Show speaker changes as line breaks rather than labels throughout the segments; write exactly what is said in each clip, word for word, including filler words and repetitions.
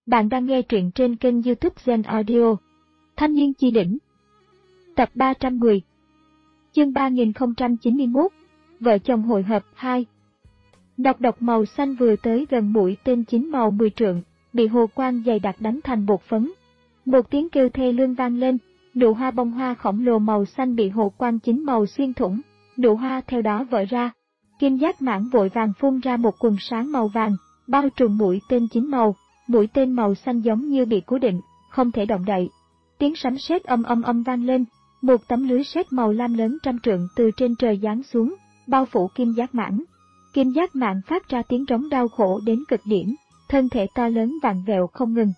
Bạn đang nghe truyện trên kênh YouTube Zen Audio. Thanh niên chi đỉnh. Tập ba trăm mười. Chương ba nghìn không trăm chín mươi mốt. Vợ chồng hội hợp hai. Độc độc màu xanh vừa tới gần mũi tên chín màu mười trượng, bị hồ quang dày đặc đánh thành bột phấn. Một tiếng kêu thê lương vang lên, nụ hoa bông hoa khổng lồ màu xanh bị hồ quang chín màu xuyên thủng, nụ hoa theo đó vỡ ra. Kim giác mãng vội vàng phun ra một quần sáng màu vàng, bao trùm mũi tên chín màu. Mũi tên màu xanh giống như bị cố định, không thể động đậy. Tiếng sấm sét âm âm âm vang lên, một tấm lưới sét màu lam lớn trăm trượng từ trên trời giáng xuống, bao phủ kim giác mãng. Kim giác mãng phát ra tiếng rống đau khổ đến cực điểm, thân thể to lớn vặn vẹo không ngừng.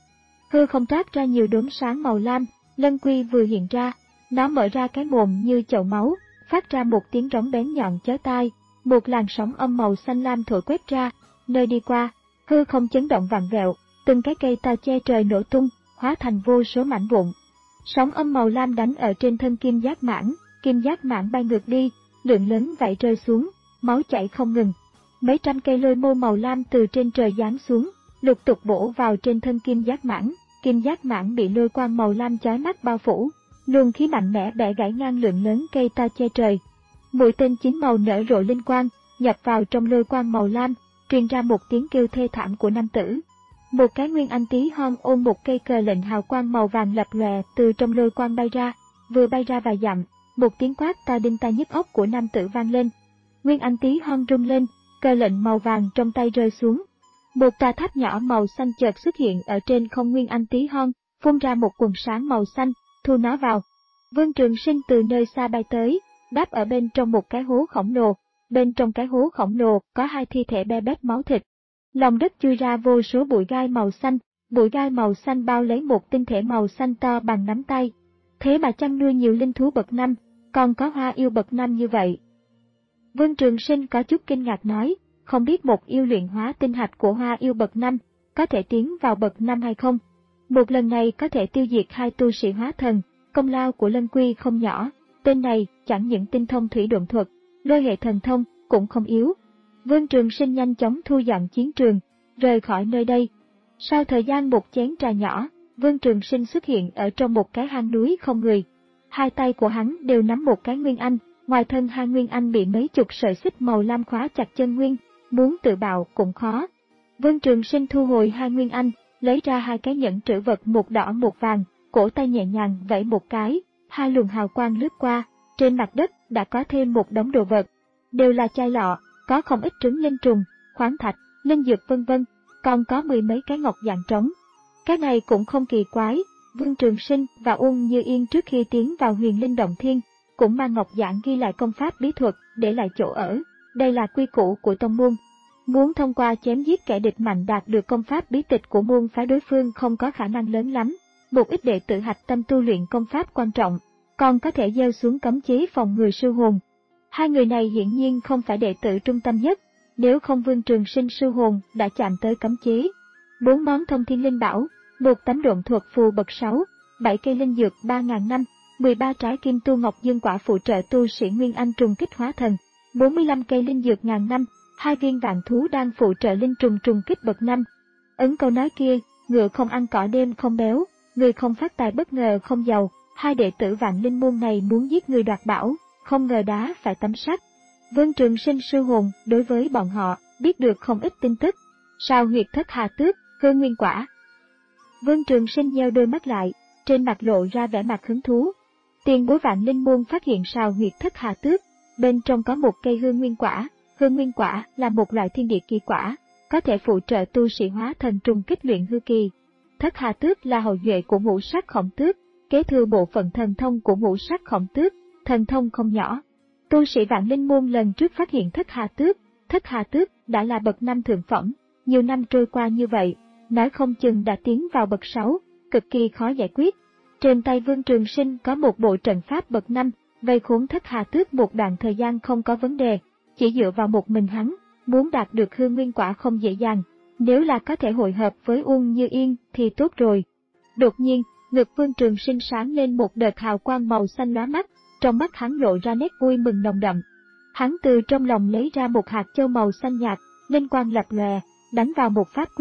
Hư không toát ra nhiều đốm sáng màu lam, Lân Quy vừa hiện ra, nó mở ra cái mồm như chậu máu, phát ra một tiếng rống bén nhọn chói tai, một làn sóng âm màu xanh lam thổi quét ra, nơi đi qua. Hư không chấn động vặn vẹo, từng cái cây to che trời nổ tung, hóa thành vô số mảnh vụn. Sóng âm màu lam đánh ở trên thân kim giác mãng, kim giác mãng bay ngược đi, lượng lớn vảy rơi xuống, máu chảy không ngừng. Mấy trăm cây lôi mô màu lam từ trên trời giáng xuống, lục tục bổ vào trên thân kim giác mãng, kim giác mãng bị lôi quang màu lam chói mắt bao phủ, luồng khí mạnh mẽ bẻ gãy ngang lượng lớn cây to che trời. Mũi tên chín màu nở rộ linh quang, nhập vào trong lôi quang màu lam, truyền ra một tiếng kêu thê thảm của nam tử. Một cái nguyên anh tí hon ôm một cây cờ lệnh hào quang màu vàng lập lòe từ trong lôi quang bay ra, vừa bay ra vài dặm, một tiếng quát to đinh tai nhức óc của nam tử vang lên. Nguyên anh tí hon rung lên, cờ lệnh màu vàng trong tay rơi xuống. Một tòa tháp nhỏ màu xanh chợt xuất hiện ở trên không nguyên anh tí hon, phun ra một quần sáng màu xanh, thu nó vào. Vương Trường Sinh từ nơi xa bay tới, đáp ở bên trong một cái hố khổng lồ. Bên trong cái hố khổng lồ có hai thi thể be bét máu thịt. Lòng đất chui ra vô số bụi gai màu xanh, bụi gai màu xanh bao lấy một tinh thể màu xanh to bằng nắm tay. Thế mà chăn nuôi nhiều linh thú bậc năm, còn có hoa yêu bậc năm như vậy. Vương Trường Sinh có chút kinh ngạc nói, không biết một yêu luyện hóa tinh hạch của hoa yêu bậc năm, có thể tiến vào bậc năm hay không? Một lần này có thể tiêu diệt hai tu sĩ hóa thần, công lao của Lân Quy không nhỏ, tên này chẳng những tinh thông thủy độn thuật, lôi hệ thần thông cũng không yếu. Vương Trường Sinh nhanh chóng thu dọn chiến trường, rời khỏi nơi đây. Sau thời gian một chén trà nhỏ, Vương Trường Sinh xuất hiện ở trong một cái hang núi không người. Hai tay của hắn đều nắm một cái nguyên anh, ngoài thân hai nguyên anh bị mấy chục sợi xích màu lam khóa chặt chân nguyên, muốn tự bạo cũng khó. Vương Trường Sinh thu hồi hai nguyên anh, lấy ra hai cái nhẫn trữ vật một đỏ một vàng, cổ tay nhẹ nhàng vẫy một cái, hai luồng hào quang lướt qua. Trên mặt đất đã có thêm một đống đồ vật, đều là chai lọ, có không ít trứng linh trùng, khoáng thạch, linh dược vân vân, còn có mười mấy cái ngọc dạng trống. Cái này cũng không kỳ quái, Vương Trường Sinh và Uông Như Yên trước khi tiến vào Huyền Linh Động Thiên, cũng mang ngọc dạng ghi lại công pháp bí thuật để lại chỗ ở, đây là quy củ của tông môn. Muốn thông qua chém giết kẻ địch mạnh đạt được công pháp bí tịch của môn phái đối phương không có khả năng lớn lắm, một ít đệ tử hạch tâm tu luyện công pháp quan trọng, còn có thể gieo xuống cấm chế phòng người sư hồn. Hai người này hiển nhiên không phải đệ tử trung tâm nhất, nếu không Vương Trường Sinh sư hồn đã chạm tới cấm chế. Bốn món thông thiên linh bảo, một tấm độn thuật phù bậc sáu, bảy cây linh dược ba ngàn năm, mười ba trái kim tu ngọc dương quả phụ trợ tu sĩ Nguyên Anh trùng kích hóa thần, bốn mươi lăm cây linh dược ngàn năm, hai viên vạn thú đang phụ trợ linh trùng trùng kích bậc năm. Ấn câu nói kia, ngựa không ăn cỏ đêm không béo, người không phát tài bất ngờ không giàu. Hai đệ tử Vạn Linh môn này muốn giết người đoạt bảo, không ngờ đá phải tấm sắt. Vương Trường Sinh sư hồn đối với bọn họ biết được không ít tin tức. Sao huyệt thất hà tước, hương nguyên quả. Vương Trường Sinh nheo đôi mắt lại, trên mặt lộ ra vẻ mặt hứng thú. Tiền bối Vạn Linh môn phát hiện sao huyệt thất hà tước, bên trong có một cây hương nguyên quả. Hương nguyên quả là một loại thiên địa kỳ quả, có thể phụ trợ tu sĩ hóa thần trùng kích luyện hư kỳ. Thất hà tước là hậu duệ của ngũ sắc khổng tước, kế thừa bộ phận thần thông của ngũ sắc khổng tước, thần thông không nhỏ. Tu sĩ Vạn Linh môn lần trước phát hiện thất hà tước, thất hà tước đã là bậc năm thượng phẩm, nhiều năm trôi qua như vậy, nói không chừng đã tiến vào bậc sáu, cực kỳ khó giải quyết. Trên tay Vương Trường Sinh có một bộ trận pháp bậc năm, vây khốn thất hà tước một đoạn thời gian không có vấn đề, chỉ dựa vào một mình hắn, muốn đạt được hương nguyên quả không dễ dàng, nếu là có thể hội hợp với Uông Như Yên thì tốt rồi. Đột nhiên, ngực Vương Trường Sinh sáng lên một đợt hào quang màu xanh lóa mắt, trong mắt hắn lộ ra nét vui mừng nồng đậm. Hắn từ trong lòng lấy ra một hạt châu màu xanh nhạt, linh quang lập lòe, đánh vào một pháp quyết,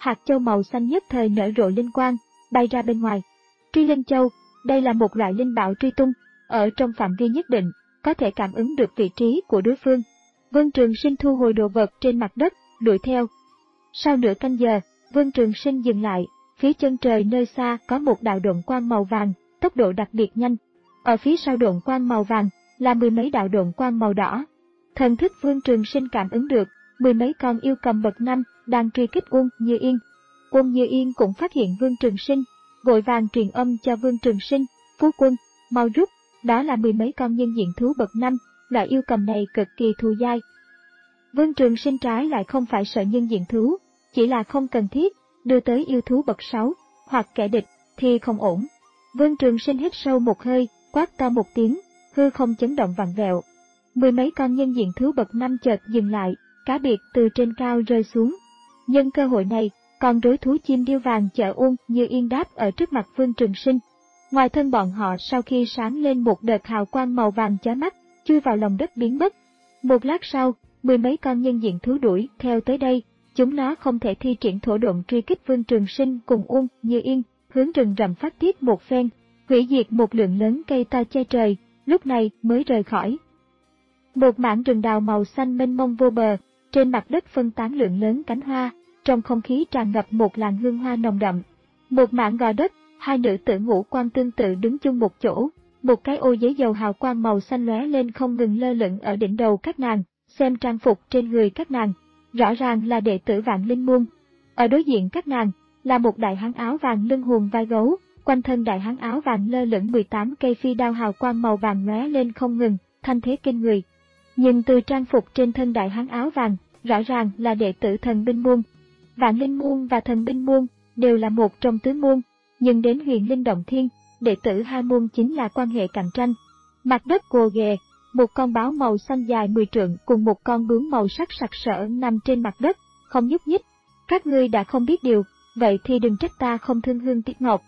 hạt châu màu xanh nhất thời nở rộ linh quang, bay ra bên ngoài. Truy linh châu, đây là một loại linh bảo truy tung, ở trong phạm vi nhất định, có thể cảm ứng được vị trí của đối phương. Vương Trường Sinh thu hồi đồ vật trên mặt đất, đuổi theo. Sau nửa canh giờ, Vương Trường Sinh dừng lại, phía chân trời nơi xa có một đạo độn quang màu vàng, tốc độ đặc biệt nhanh. Ở phía sau độn quang màu vàng là mười mấy đạo độn quang màu đỏ. Thần thức Vương Trường Sinh cảm ứng được, mười mấy con yêu cầm bậc năm đang truy kích Uông Như Yên. Uông Như Yên cũng phát hiện Vương Trường Sinh, vội vàng truyền âm cho Vương Trường Sinh, "Phu quân, mau rút, đó là mười mấy con nhân diện thú bậc năm, loại yêu cầm này cực kỳ thù dai." Vương Trường Sinh trái lại không phải sợ nhân diện thú, chỉ là không cần thiết đưa tới yêu thú bậc sáu hoặc kẻ địch thì không ổn. Vương Trường Sinh hít sâu một hơi, quát to một tiếng, hư không chấn động vặn vẹo. Mười mấy con nhân diện thú bậc năm chợt dừng lại, cá biệt từ trên cao rơi xuống. Nhân cơ hội này, con rối thú chim điêu vàng chở Uông Như Yên đáp ở trước mặt Vương Trường Sinh. Ngoài thân bọn họ sau khi sáng lên một đợt hào quang màu vàng chói mắt, chui vào lòng đất biến mất. Một lát sau, mười mấy con nhân diện thú đuổi theo tới đây, chúng nó không thể thi triển thổ độn truy kích Vương Trường Sinh cùng Uông Như Yên, hướng rừng rậm phát tiết một phen, hủy diệt một lượng lớn cây ta che trời, lúc này mới rời khỏi. Một mảng rừng đào màu xanh mênh mông vô bờ, trên mặt đất phân tán lượng lớn cánh hoa, trong không khí tràn ngập một làn hương hoa nồng đậm. Một mảng gò đất, hai nữ tử ngũ quan tương tự đứng chung một chỗ, một cái ô giấy dầu hào quang màu xanh lóe lên không ngừng lơ lửng ở đỉnh đầu các nàng, xem trang phục trên người các nàng, rõ ràng là đệ tử Vạn Linh Môn. Ở đối diện các nàng là một đại hán áo vàng lưng hùm vai gấu, quanh thân đại hán áo vàng lơ lửng mười tám cây phi đao hào quang màu vàng lóe lên không ngừng, thanh thế kinh người. Nhìn từ trang phục trên thân đại hán áo vàng, rõ ràng là đệ tử Thần Binh Môn. Vạn Linh Môn và Thần Binh Môn đều là một trong tứ môn, nhưng đến Huyền Linh Động Thiên, đệ tử hai môn chính là quan hệ cạnh tranh. Mặt đất gồ ghề, một con báo màu xanh dài mười trượng cùng một con bướm màu sắc sặc sỡ nằm trên mặt đất, không nhúc nhích. Các ngươi đã không biết điều, vậy thì đừng trách ta không thương hương tiếc ngọc.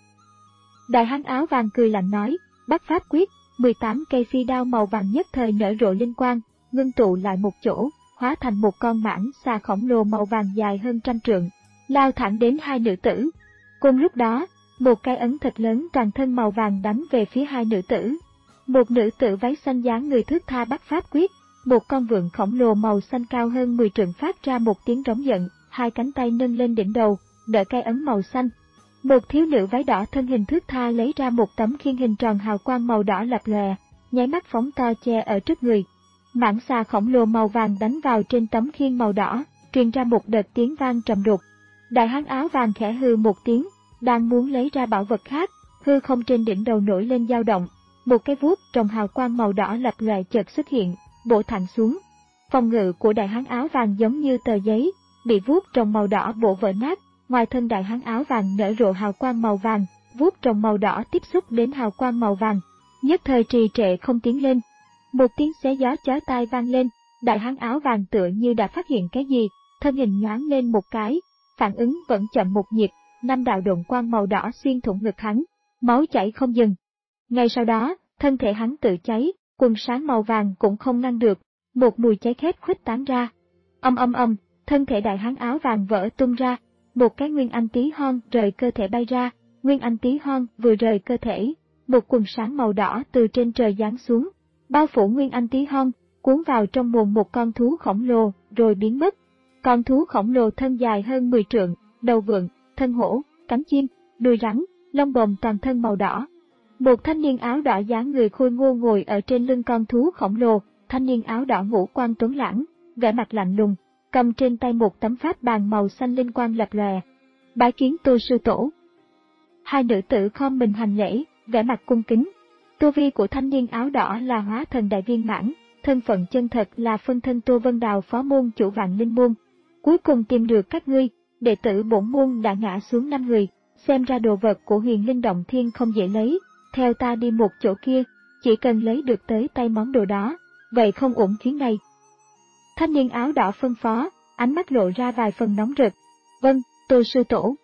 Đại hán áo vàng cười lạnh nói, bắt pháp quyết, mười tám cây phi đao màu vàng nhất thời nở rộ linh quang, ngưng tụ lại một chỗ, hóa thành một con mãng xà khổng lồ màu vàng dài hơn trăm trượng, lao thẳng đến hai nữ tử. Cùng lúc đó, một cái ấn thật lớn toàn thân màu vàng đánh về phía hai nữ tử. Một nữ tử váy xanh dáng người thướt tha bắt pháp quyết, một con vượn khổng lồ màu xanh cao hơn mười trượng phát ra một tiếng rống giận, hai cánh tay nâng lên đỉnh đầu, đỡ cái ấn màu xanh. Một thiếu nữ váy đỏ thân hình thướt tha lấy ra một tấm khiên hình tròn hào quang màu đỏ lập lòe, nháy mắt phóng to che ở trước người. Mãng xà khổng lồ màu vàng đánh vào trên tấm khiên màu đỏ, truyền ra một đợt tiếng vang trầm đục. Đại hán áo vàng khẽ hừ một tiếng, đang muốn lấy ra bảo vật khác, hư không trên đỉnh đầu nổi lên dao động. Một cái vuốt trong hào quang màu đỏ lập lòe chợt xuất hiện, bổ thẳng xuống. Phòng ngự của đại hán áo vàng giống như tờ giấy, bị vuốt trong màu đỏ bổ vỡ nát. Ngoài thân đại hán áo vàng nở rộ hào quang màu vàng, vuốt trong màu đỏ tiếp xúc đến hào quang màu vàng, nhất thời trì trệ không tiến lên. Một tiếng xé gió chói tai vang lên, đại hán áo vàng tựa như đã phát hiện cái gì, thân hình nhoáng lên một cái, phản ứng vẫn chậm một nhịp, năm đạo độn quang màu đỏ xuyên thủng ngực hắn, máu chảy không dừng. Ngay sau đó, thân thể hắn tự cháy, quần sáng màu vàng cũng không ngăn được, một mùi cháy khét khuếch tán ra. Âm âm âm, thân thể đại hán áo vàng vỡ tung ra, một cái nguyên anh tí hon rời cơ thể bay ra, nguyên anh tí hon vừa rời cơ thể, một quần sáng màu đỏ từ trên trời giáng xuống, bao phủ nguyên anh tí hon, cuốn vào trong mồm một con thú khổng lồ, rồi biến mất. Con thú khổng lồ thân dài hơn mười trượng, đầu vượn, thân hổ, cánh chim, đuôi rắn, lông bồm toàn thân màu đỏ. Một thanh niên áo đỏ dáng người khôi ngô ngồi ở trên lưng con thú khổng lồ, thanh niên áo đỏ ngũ quan tuấn lãng, vẻ mặt lạnh lùng, cầm trên tay một tấm pháp bàn màu xanh linh quang lập lòe. Bái kiến Tô sư tổ. Hai nữ tử khom mình hành lễ, vẻ mặt cung kính. Tu vi của thanh niên áo đỏ là hóa thần đại viên mãn, thân phận chân thật là phân thân Tô Vân Đào phó môn chủ Vạn Linh Môn. Cuối cùng tìm được các ngươi, đệ tử bổn môn đã ngã xuống năm người, xem ra đồ vật của Huyền Linh Động Thiên không dễ lấy, theo ta đi một chỗ kia, chỉ cần lấy được tới tay món đồ đó, vậy không uổng chuyến này. Thanh niên áo đỏ phân phó, ánh mắt lộ ra vài phần nóng rực. Vâng, Tô sư tổ.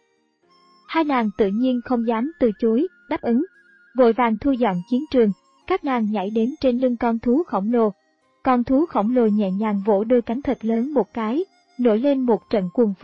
Hai nàng tự nhiên không dám từ chối, đáp ứng. Vội vàng thu dọn chiến trường, các nàng nhảy đến trên lưng con thú khổng lồ. Con thú khổng lồ nhẹ nhàng vỗ đôi cánh thật lớn một cái, nổi lên một trận cuồng phong,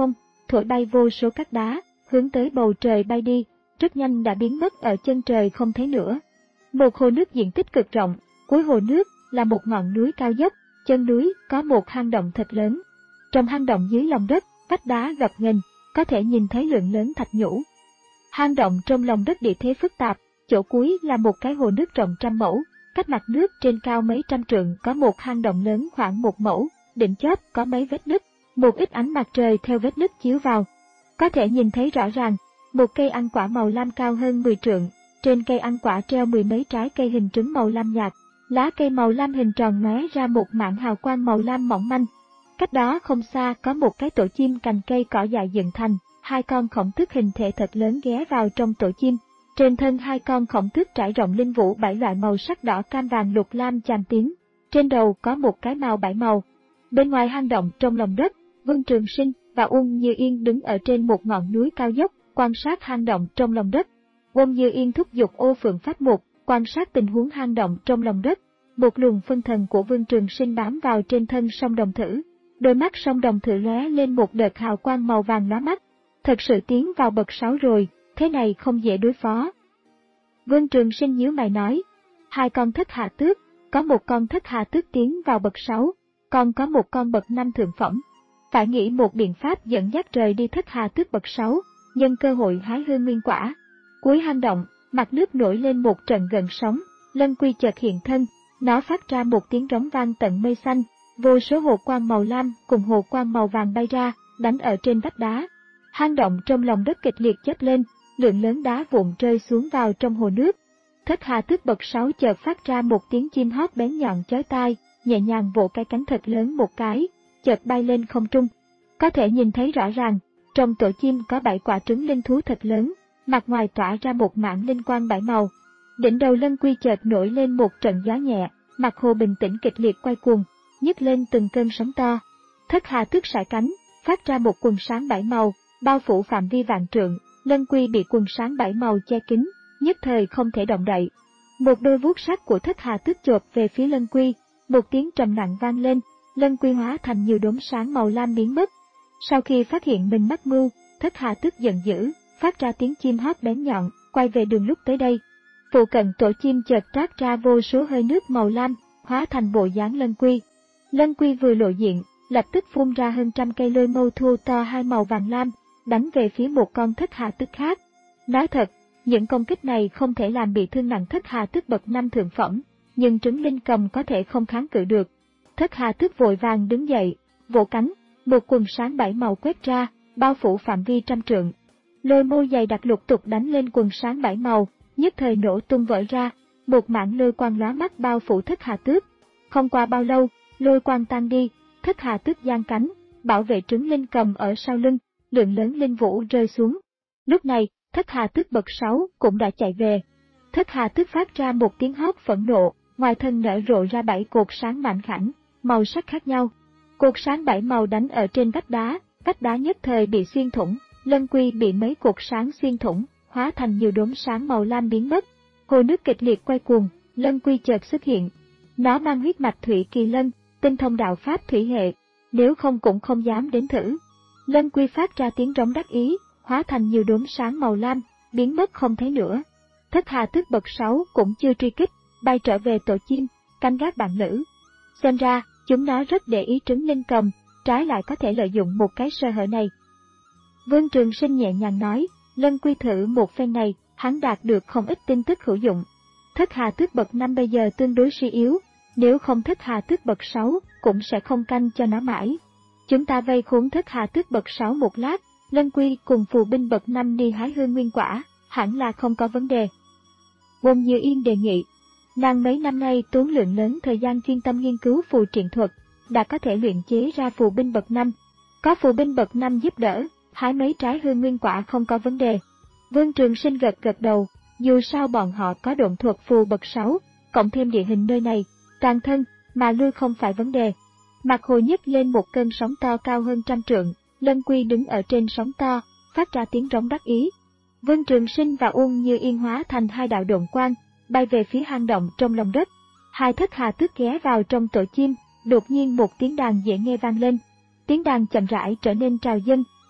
thổi bay vô số cát đá, hướng tới bầu trời bay đi, rất nhanh đã biến mất ở chân trời không thấy nữa. Một hồ nước diện tích cực rộng, cuối hồ nước là một ngọn núi cao dốc, chân núi có một hang động thật lớn. Trong hang động dưới lòng đất, vách đá gập ghềnh, có thể nhìn thấy lượng lớn thạch nhũ. Hang động trong lòng đất địa thế phức tạp, chỗ cuối là một cái hồ nước rộng trăm mẫu, cách mặt nước trên cao mấy trăm trượng có một hang động lớn khoảng một mẫu, đỉnh chóp có mấy vết nứt, một ít ánh mặt trời theo vết nứt chiếu vào. Có thể nhìn thấy rõ ràng, một cây ăn quả màu lam cao hơn mười trượng, trên cây ăn quả treo mười mấy trái cây hình trứng màu lam nhạt, lá cây màu lam hình tròn lóe ra một mảng hào quang màu lam mỏng manh. Cách đó không xa có một cái tổ chim cành cây cỏ dại dựng thành, hai con khổng tước hình thể thật lớn ghé vào trong tổ chim. Trên thân hai con khổng tước trải rộng linh vũ bảy loại màu sắc đỏ cam vàng lục lam chàm tím, trên đầu có một cái mào bảy màu. Bên ngoài hang động trong lòng đất, Vương Trường Sinh và Uông Như Yên đứng ở trên một ngọn núi cao dốc, quan sát hang động trong lòng đất. Uông Như Yên thúc giục Ô Phượng Pháp Mục, quan sát tình huống hang động trong lòng đất. Một luồng phân thần của Vương Trường Sinh bám vào trên thân song đồng thử. Đôi mắt song đồng thử lóe lên một đợt hào quang màu vàng lóa mắt. Thật sự tiến vào bậc sáu rồi, thế này không dễ đối phó. Vương Trường Sinh nhíu mày nói, hai con thất hà tước, có một con thất hà tước tiến vào bậc sáu, còn có một con bậc năm thượng phẩm. Phải nghĩ một biện pháp dẫn dắt rời đi thất hà tước bậc sáu, nhân cơ hội hái hương nguyên quả. Cuối hang động, mặt nước nổi lên một trận gợn sóng, Lân Quy chợt hiện thân, nó phát ra một tiếng rống vang tận mây xanh, vô số hồ quang màu lam cùng hồ quang màu vàng bay ra, đánh ở trên vách đá. Hang động trong lòng đất kịch liệt chớp lên, lượng lớn đá vụn rơi xuống vào trong hồ nước. Thất hà tước bậc sáu chợt phát ra một tiếng chim hót bén nhọn chói tai, nhẹ nhàng vỗ cái cánh thật lớn một cái, chợt bay lên không trung. Có thể nhìn thấy rõ ràng, trong tổ chim có bảy quả trứng linh thú thật lớn, mặt ngoài tỏa ra một mảng linh quang bảy màu. Đỉnh đầu Lân Quy chợt nổi lên một trận gió nhẹ, mặt hồ bình tĩnh kịch liệt quay cuồng, nhấc lên từng cơn sóng to. Thất hà tước sải cánh, phát ra một quần sáng bảy màu, bao phủ phạm vi vạn trượng. Lân Quy bị quần sáng bảy màu che kín, nhất thời không thể động đậy. Một đôi vuốt sắc của thất hà tước chộp về phía Lân Quy, một tiếng trầm nặng vang lên, Lân Quy hóa thành nhiều đốm sáng màu lam biến mất. Sau khi phát hiện mình mắc mưu, thất hà tước giận dữ, phát ra tiếng chim hót bén nhọn, quay về đường lúc tới đây. Phụ cận tổ chim chợt trát ra vô số hơi nước màu lam, hóa thành bộ dáng Lân Quy. Lân Quy vừa lộ diện, lập tức phun ra hơn trăm cây lôi mâu thô to hai màu vàng lam, đánh về phía một con thất hà tước khác. Nói thật, những công kích này không thể làm bị thương nặng thất hà tước bậc năm thượng phẩm, nhưng trứng linh cầm có thể không kháng cự được. Thất hà tước vội vàng đứng dậy, vỗ cánh, một quần sáng bảy màu quét ra, bao phủ phạm vi trăm trượng. Lôi mâu dày đặc lục tục đánh lên quần sáng bảy màu, nhất thời nổ tung vỡ ra, một mảng lôi quang lóa mắt bao phủ thất hà tước. Không qua bao lâu, lôi quang tan đi, thất hà tước giang cánh, bảo vệ trứng linh cầm ở sau lưng, lượng lớn linh vũ rơi xuống. Lúc này, thất hà tước bậc sáu cũng đã chạy về. Thất hà tước phát ra một tiếng hót phẫn nộ, ngoài thân nở rộ ra bảy cột sáng mảnh khảnh, màu sắc khác nhau. Cột sáng bảy màu đánh ở trên vách đá, vách đá nhất thời bị xuyên thủng, Lân Quy bị mấy cột sáng xuyên thủng, hóa thành nhiều đốm sáng màu lam biến mất. Hồ nước kịch liệt quay cuồng, Lân Quy chợt xuất hiện. Nó mang huyết mạch thủy kỳ lân, tinh thông đạo pháp thủy hệ, nếu không cũng không dám đến thử. Lân Quy phát ra tiếng rống đắc ý, hóa thành nhiều đốm sáng màu lam, biến mất không thấy nữa. Thất hà tước bậc sáu cũng chưa truy kích, bay trở về tổ chim, canh gác bạn lữ. Xem ra, chúng nó rất để ý trứng linh cầm, trái lại có thể lợi dụng một cái sơ hở này. Vương Trường Sinh nhẹ nhàng nói, Lân Quy thử một phen này, hắn đạt được không ít tin tức hữu dụng. Thất hà tước bậc năm bây giờ tương đối suy yếu, nếu không thất hà tước bậc sáu cũng sẽ không canh cho nó mãi. Chúng ta vây khốn thất hà tước bậc sáu một lát, Lân Quy cùng phù binh bậc năm đi hái hương nguyên quả, hẳn là không có vấn đề. Uông Như Yên đề nghị, nàng mấy năm nay tốn lượng lớn thời gian chuyên tâm nghiên cứu phù triện thuật, đã có thể luyện chế ra phù binh bậc năm. Có phù binh bậc năm giúp đỡ, hái mấy trái hương nguyên quả không có vấn đề. Vương Trường Sinh gật gật đầu, dù sao bọn họ có độn thuật phù bậc sáu, cộng thêm địa hình nơi này, toàn thân, mà lui không phải vấn đề. Mặt hồ nhấc lên một cơn sóng to cao hơn trăm trượng, Lân Quy đứng ở trên sóng to, phát ra tiếng rống đắc ý. Vương Trường Sinh và Uông Như Yên hóa thành hai đạo độn quang, bay về phía hang động trong lòng đất. Hai thất hà tước ghé vào trong tổ chim, đột nhiên một tiếng đàn dễ nghe vang lên. Tiếng đàn chậm rãi trở nên trào dâng,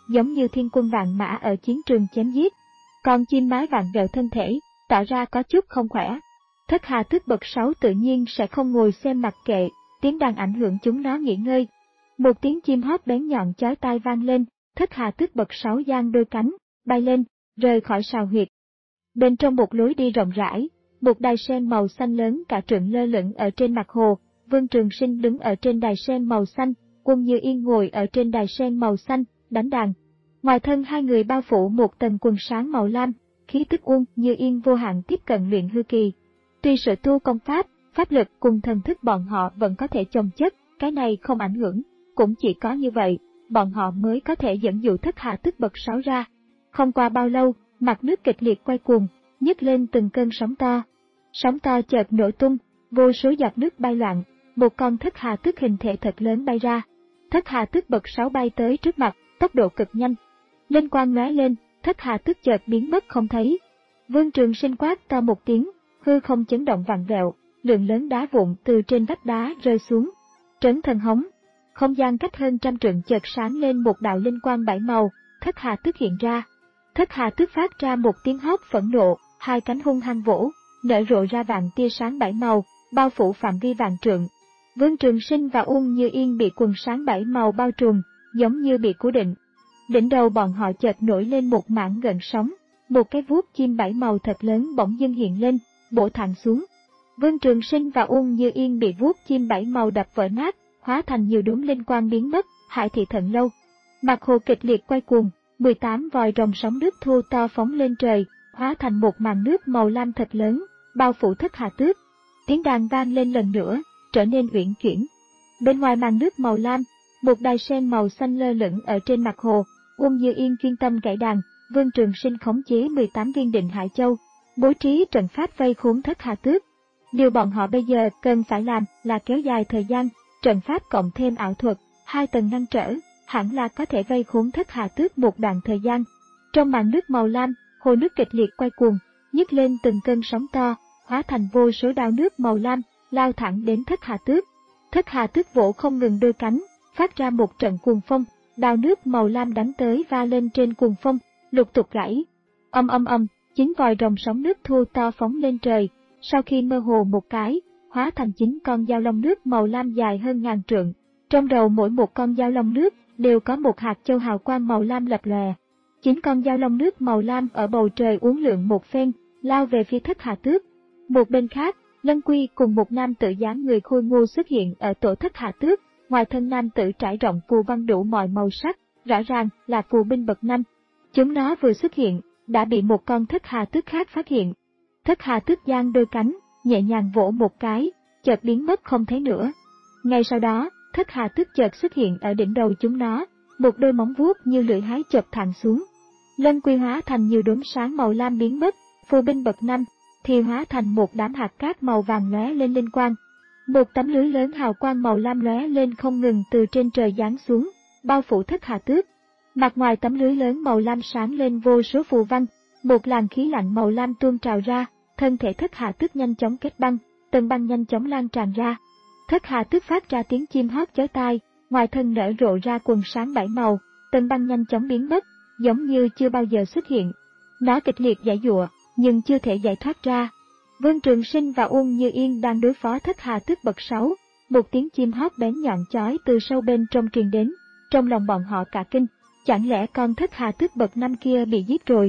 giống như thiên quân vạn mã ở chiến trường chém giết. Còn chim mái vặn vẹo thân thể, tỏ ra có chút không khỏe. Thất hà tước bậc sáu tự nhiên sẽ không ngồi xem mặc kệ, tiếng đàn ảnh hưởng chúng nó nghỉ ngơi. Một tiếng chim hót bén nhọn chói tai vang lên, thất hà tước bậc sáu giang đôi cánh, bay lên, rời khỏi sào huyệt. Bên trong một lối đi rộng rãi, một đài sen màu xanh lớn cả trượng lơ lửng ở trên mặt hồ. Vương Trường Sinh đứng ở trên đài sen màu xanh, Uông Như Yên ngồi ở trên đài sen màu xanh, đánh đàn. Ngoài thân hai người bao phủ một tầng quần sáng màu lam, khí tức Uông Như Yên vô hạn tiếp cận luyện hư kỳ. Tuy sự tu công pháp, pháp lực cùng thần thức bọn họ vẫn có thể chồng chất, cái này không ảnh hưởng, cũng chỉ có như vậy, bọn họ mới có thể dẫn dụ thất hà tước bậc sáu ra. Không qua bao lâu, mặt nước kịch liệt quay cuồng, nhấc lên từng cơn sóng to. Sóng to chợt nổ tung, vô số giọt nước bay loạn, một con thất hà tước hình thể thật lớn bay ra. Thất hà tước bậc sáu bay tới trước mặt, tốc độ cực nhanh. Linh quang lóe lên, thất hà tước chợt biến mất không thấy. Vương Trường Sinh quát to một tiếng, hư không chấn động vặn vẹo, lượng lớn đá vụn từ trên vách đá rơi xuống. Trấn thần hống, không gian cách hơn trăm trượng chợt sáng lên một đạo linh quang bảy màu, thất hà tước hiện ra. Thất hà tước phát ra một tiếng hót phẫn nộ, hai cánh hung hăng vỗ, nở rộ ra vạn tia sáng bảy màu, bao phủ phạm vi vạn trượng. Vương Trường Sinh và Uông Như Yên bị quần sáng bảy màu bao trùm, giống như bị cố định. Đỉnh đầu bọn họ chợt nổi lên một mảng gợn sóng, một cái vuốt chim bảy màu thật lớn bỗng dưng hiện lên, bổ thẳng xuống. Vương Trường Sinh và Uông Như Yên bị vuốt chim bảy màu đập vỡ nát, hóa thành nhiều đốm linh quang biến mất, Hải Thị Thần Lâu. Mặt hồ kịch liệt quay cuồng, mười tám vòi rồng sóng nước thu to phóng lên trời, hóa thành một màn nước màu lam thật lớn, bao phủ thất hà tước. Tiếng đàn vang lên lần nữa, trở nên uyển chuyển. Bên ngoài màn nước màu lam, một đài sen màu xanh lơ lửng ở trên mặt hồ. Uông Như Yên chuyên tâm gảy đàn, Vương Trường Sinh khống chế mười tám viên định hải châu, bố trí trận pháp vây khốn thất hà tước. Điều bọn họ bây giờ cần phải làm là kéo dài thời gian, trận pháp cộng thêm ảo thuật, hai tầng ngăn trở, hẳn là có thể vây khốn thất hà tước một đoạn thời gian. Trong màn nước màu lam, hồ nước kịch liệt quay cuồng, nhấc lên từng cơn sóng to, hóa thành vô số đao nước màu lam, lao thẳng đến thất hà tước. Thất hà tước vỗ không ngừng đôi cánh, phát ra một trận cuồng phong, đao nước màu lam đánh tới va lên trên cuồng phong, lục tục gãy. Âm âm âm, chín vòi rồng sóng nước thu to phóng lên trời, sau khi mơ hồ một cái, hóa thành chín con dao long nước màu lam dài hơn ngàn trượng. Trong đầu mỗi một con dao long nước đều có một hạt châu hào quang màu lam lập lòe. Chín con dao long nước màu lam ở bầu trời uốn lượn một phen, lao về phía thất hà tước. Một bên khác, Lân Quy cùng một nam tử dáng người khôi ngô xuất hiện ở tổ thất hà tước. Ngoài thân nam tử trải rộng phù văn đủ mọi màu sắc, rõ ràng là phù binh bậc năm. Chúng nó vừa xuất hiện, đã bị một con thất hà tước khác phát hiện. Thất hà tước giang đôi cánh, nhẹ nhàng vỗ một cái, chợt biến mất không thấy nữa. Ngay sau đó, thất hà tước chợt xuất hiện ở đỉnh đầu chúng nó, một đôi móng vuốt như lưỡi hái chộp thẳng xuống. Lân Quy hóa thành nhiều đốm sáng màu lam biến mất, phù binh bậc năm thì hóa thành một đám hạt cát màu vàng lóe lên linh quang. Một tấm lưới lớn hào quang màu lam lóe lên không ngừng từ trên trời giáng xuống, bao phủ thất hà tước. Mặt ngoài tấm lưới lớn màu lam sáng lên vô số phù văn, một làn khí lạnh màu lam tuôn trào ra, thân thể thất hà tước nhanh chóng kết băng, tầng băng nhanh chóng lan tràn ra. Thất hà tước phát ra tiếng chim hót chói tai, ngoài thân nở rộ ra quần sáng bảy màu, tầng băng nhanh chóng biến mất, giống như chưa bao giờ xuất hiện. Nó kịch liệt giãy giụa, nhưng chưa thể giải thoát ra. Vương Trường Sinh và Uông Như Yên đang đối phó thất hà tước bậc sáu, một tiếng chim hót bén nhọn chói từ sâu bên trong truyền đến, trong lòng bọn họ cả kinh, chẳng lẽ con thất hà tước bậc năm kia bị giết rồi?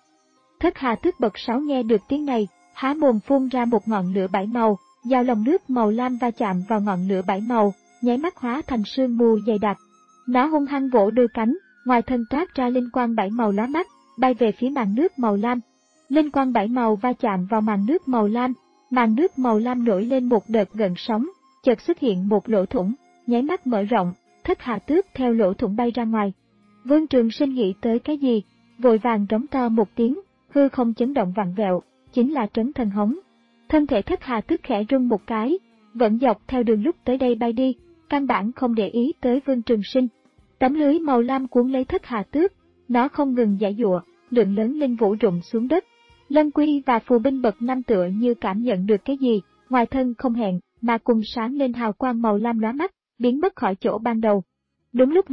Thất hà tước bậc sáu nghe được tiếng này, há mồm phun ra một ngọn lửa bảy màu, dao lòng nước màu lam va chạm vào ngọn lửa bảy màu, nháy mắt hóa thành sương mù dày đặc. Nó hung hăng vỗ đôi cánh, ngoài thân toát ra linh quang bảy màu lóa mắt, bay về phía màn nước màu lam. Linh quang bảy màu va chạm vào màn nước màu lam, màn nước màu lam nổi lên một đợt gợn sóng, chợt xuất hiện một lỗ thủng, nháy mắt mở rộng, thất hà tước theo lỗ thủng bay ra ngoài. Vương Trường Sinh nghĩ tới cái gì, vội vàng rống to một tiếng, hư không chấn động vặn vẹo, chính là trấn thần hống. Thân thể thất hà tước khẽ rung một cái, vẫn dọc theo đường lúc tới đây bay đi, căn bản không để ý tới Vương Trường Sinh. Tấm lưới màu lam cuốn lấy thất hà tước, nó không ngừng giãy giụa, lượng lớn linh vũ rụng xuống đất. Lân Quy và phù binh bậc năm tựa như cảm nhận được cái gì, ngoài thân không hẹn mà cùng sáng lên hào quang màu lam lóa mắt, biến mất khỏi chỗ ban đầu. Đúng lúc này,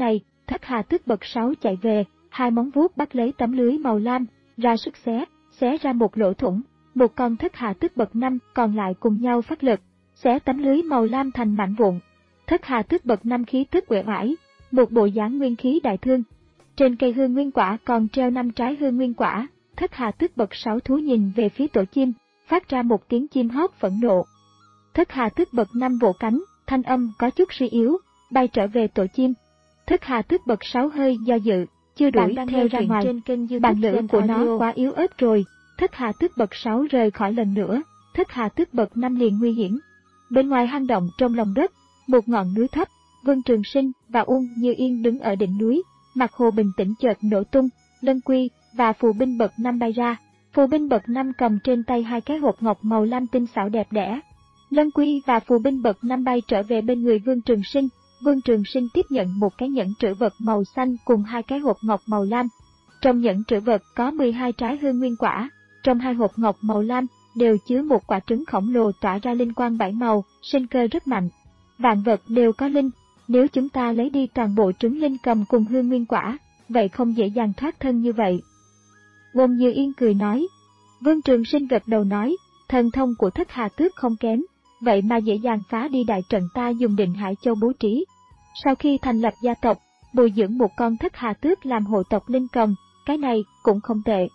Thất Hà Tước bậc sáu chạy về, hai móng vuốt bắt lấy tấm lưới màu lam, ra sức xé, xé ra một lỗ thủng. Một con Thất Hà Tước bậc năm còn lại cùng nhau phát lực, xé tấm lưới màu lam thành mảnh vụn. Thất Hà Tước bậc năm khí tức uể oải, một bộ dáng nguyên khí đại thương. Trên cây hương nguyên quả còn treo năm trái hương nguyên quả. Thất Hà Tước bậc sáu thú nhìn về phía tổ chim, phát ra một tiếng chim hót phẫn nộ. Thất Hà Tước bậc năm vỗ cánh, thanh âm có chút suy yếu, bay trở về tổ chim. Thất Hà Tước bậc sáu hơi do dự, chưa đuổi theo ra ngoài. Bản lửa của nó quá yếu ớt rồi. Thất Hà Tước bậc sáu rời khỏi lần nữa, Thất Hà Tước bậc năm liền nguy hiểm. Bên ngoài hang động trong lòng đất, một ngọn núi thấp, Vương Trường Sinh và Uông Như Yên đứng ở đỉnh núi, mặt hồ bình tĩnh chợt nổ tung, Lân Quy và phù binh bậc năm bay ra. Phù binh bậc năm cầm trên tay hai cái hộp ngọc màu lam tinh xảo đẹp đẽ. Lân Quy và phù binh bậc năm bay trở về bên người Vương Trường Sinh. Vương Trường Sinh tiếp nhận một cái nhẫn trữ vật màu xanh cùng hai cái hộp ngọc màu lam. Trong nhẫn trữ vật có mười hai trái hương nguyên quả, trong hai hộp ngọc màu lam đều chứa một quả trứng khổng lồ tỏa ra linh quang bảy màu, sinh cơ rất mạnh. Vạn vật đều có linh, nếu chúng ta lấy đi toàn bộ trứng linh cầm cùng hương nguyên quả, vậy không dễ dàng thoát thân như vậy. Uông Như Yên cười nói. Vương Trường Sinh gật đầu nói, thần thông của Thất Hà Tước không kém, vậy mà dễ dàng phá đi đại trận ta dùng Định Hải Châu bố trí. Sau khi thành lập gia tộc, bồi dưỡng một con Thất Hà Tước làm hộ tộc linh cầm, cái này cũng không tệ.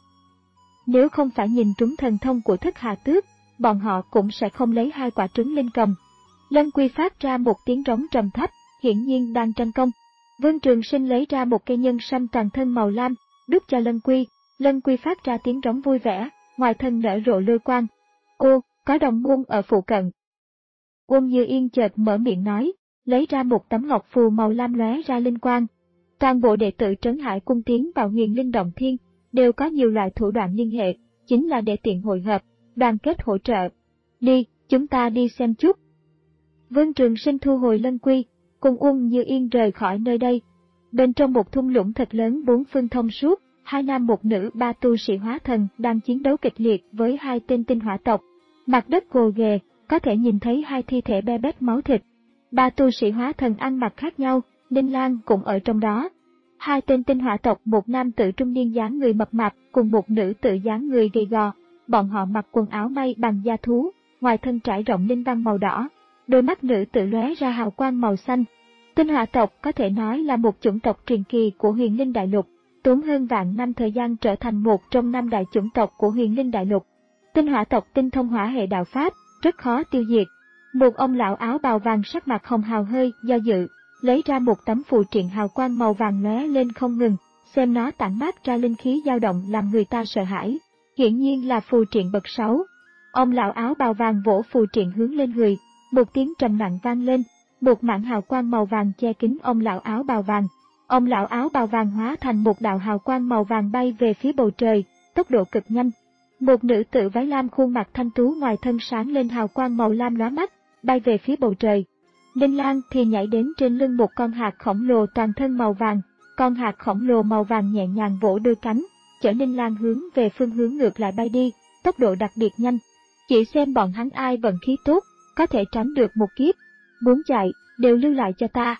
Nếu không phải nhìn trúng thần thông của Thất Hà Tước, bọn họ cũng sẽ không lấy hai quả trứng linh cầm. Lân Quy phát ra một tiếng rống trầm thấp, hiển nhiên đang tranh công. Vương Trường Sinh lấy ra một cây nhân sâm toàn thân màu lam, đút cho Lân Quy. Lân Quy phát ra tiếng rống vui vẻ, ngoài thân nở rộ lôi quang. Ô, có đồng môn ở phụ cận. Uông Như Yên chợt mở miệng nói, lấy ra một tấm ngọc phù màu lam lóe ra linh quang. Toàn bộ đệ tử Trấn Hải Cung tiến vào Huyền Linh Động Thiên, đều có nhiều loại thủ đoạn liên hệ, chính là để tiện hội hợp, đoàn kết hỗ trợ. Đi, chúng ta đi xem chút. Vương Trường Sinh thu hồi Lân Quy, cùng Uông Như Yên rời khỏi nơi đây. Bên trong một thung lũng thật lớn bốn phương thông suốt, hai nam một nữ ba tu sĩ hóa thần đang chiến đấu kịch liệt với hai tên tinh hỏa tộc. Mặt đất gồ ghề, có thể nhìn thấy hai thi thể be bét máu thịt. Ba tu sĩ hóa thần ăn mặc khác nhau, Ninh Lan cũng ở trong đó. Hai tên tinh hỏa tộc, một nam tử trung niên dáng người mập mạp cùng một nữ tử dáng người gầy gò. Bọn họ mặc quần áo may bằng da thú, ngoài thân trải rộng linh văn màu đỏ. Đôi mắt nữ tử lóe ra hào quang màu xanh. Tinh hỏa tộc có thể nói là một chủng tộc truyền kỳ của Huyền Linh Đại Lục, tốn hơn vạn năm thời gian trở thành một trong năm đại chủng tộc của Huyền Linh Đại Lục. Tinh hỏa tộc tinh thông hỏa hệ đạo pháp, rất khó tiêu diệt. Một ông lão áo bào vàng sắc mặt hồng hào hơi do dự, lấy ra một tấm phù triện hào quang màu vàng lóe lên không ngừng, xem nó tản mát ra linh khí dao động làm người ta sợ hãi. Hiển nhiên là phù triện bậc sáu. Ông lão áo bào vàng vỗ phù triện hướng lên người, một tiếng trầm nặng vang lên, một mảng hào quang màu vàng che kín ông lão áo bào vàng. Ông lão áo bào vàng hóa thành một đạo hào quang màu vàng bay về phía bầu trời, tốc độ cực nhanh. Một nữ tử váy lam khuôn mặt thanh tú ngoài thân sáng lên hào quang màu lam lóa mắt, bay về phía bầu trời. Ninh Lan thì nhảy đến trên lưng một con hạt khổng lồ toàn thân màu vàng, con hạt khổng lồ màu vàng nhẹ nhàng vỗ đôi cánh, chở Ninh Lan hướng về phương hướng ngược lại bay đi, tốc độ đặc biệt nhanh. Chỉ xem bọn hắn ai vận khí tốt, có thể tránh được một kiếp. Muốn chạy, đều lưu lại cho ta.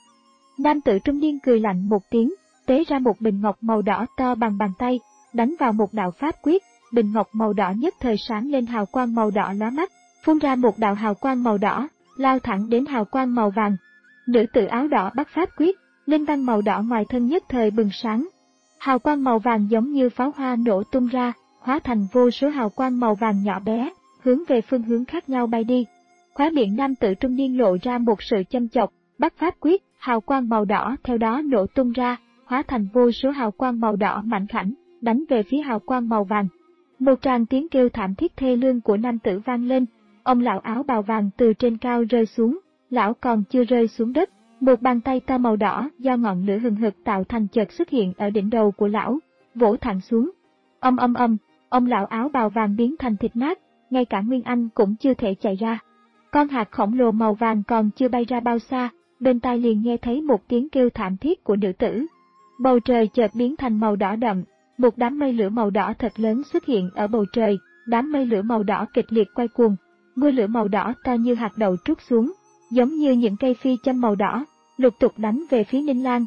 Nam tử trung niên cười lạnh một tiếng, tế ra một bình ngọc màu đỏ to bằng bàn tay, đánh vào một đạo pháp quyết, bình ngọc màu đỏ nhất thời sáng lên hào quang màu đỏ lóa mắt, phun ra một đạo hào quang màu đỏ, lao thẳng đến hào quang màu vàng. Nữ tử áo đỏ bắt pháp quyết, linh văn màu đỏ ngoài thân nhất thời bừng sáng. Hào quang màu vàng giống như pháo hoa nổ tung ra, hóa thành vô số hào quang màu vàng nhỏ bé, hướng về phương hướng khác nhau bay đi. Khóe miệng nam tử trung niên lộ ra một sự châm chọc, bắt pháp quyết, hào quang màu đỏ theo đó nổ tung ra, hóa thành vô số hào quang màu đỏ mảnh khảnh, đánh về phía hào quang màu vàng. Một tràng tiếng kêu thảm thiết thê lương của nam tử vang lên, ông lão áo bào vàng từ trên cao rơi xuống, lão còn chưa rơi xuống đất, một bàn tay to màu đỏ do ngọn lửa hừng hực tạo thành chợt xuất hiện ở đỉnh đầu của lão, vỗ thẳng xuống. Âm âm âm, ông lão áo bào vàng biến thành thịt nát, ngay cả Nguyên Anh cũng chưa thể chạy ra. Con hạt khổng lồ màu vàng còn chưa bay ra bao xa, bên tai liền nghe thấy một tiếng kêu thảm thiết của nữ tử. Bầu trời chợt biến thành màu đỏ đậm, một đám mây lửa màu đỏ thật lớn xuất hiện ở bầu trời, đám mây lửa màu đỏ kịch liệt quay cuồng, mưa lửa màu đỏ to như hạt đậu trút xuống, giống như những cây phi châm màu đỏ, lục tục đánh về phía Ninh Lan.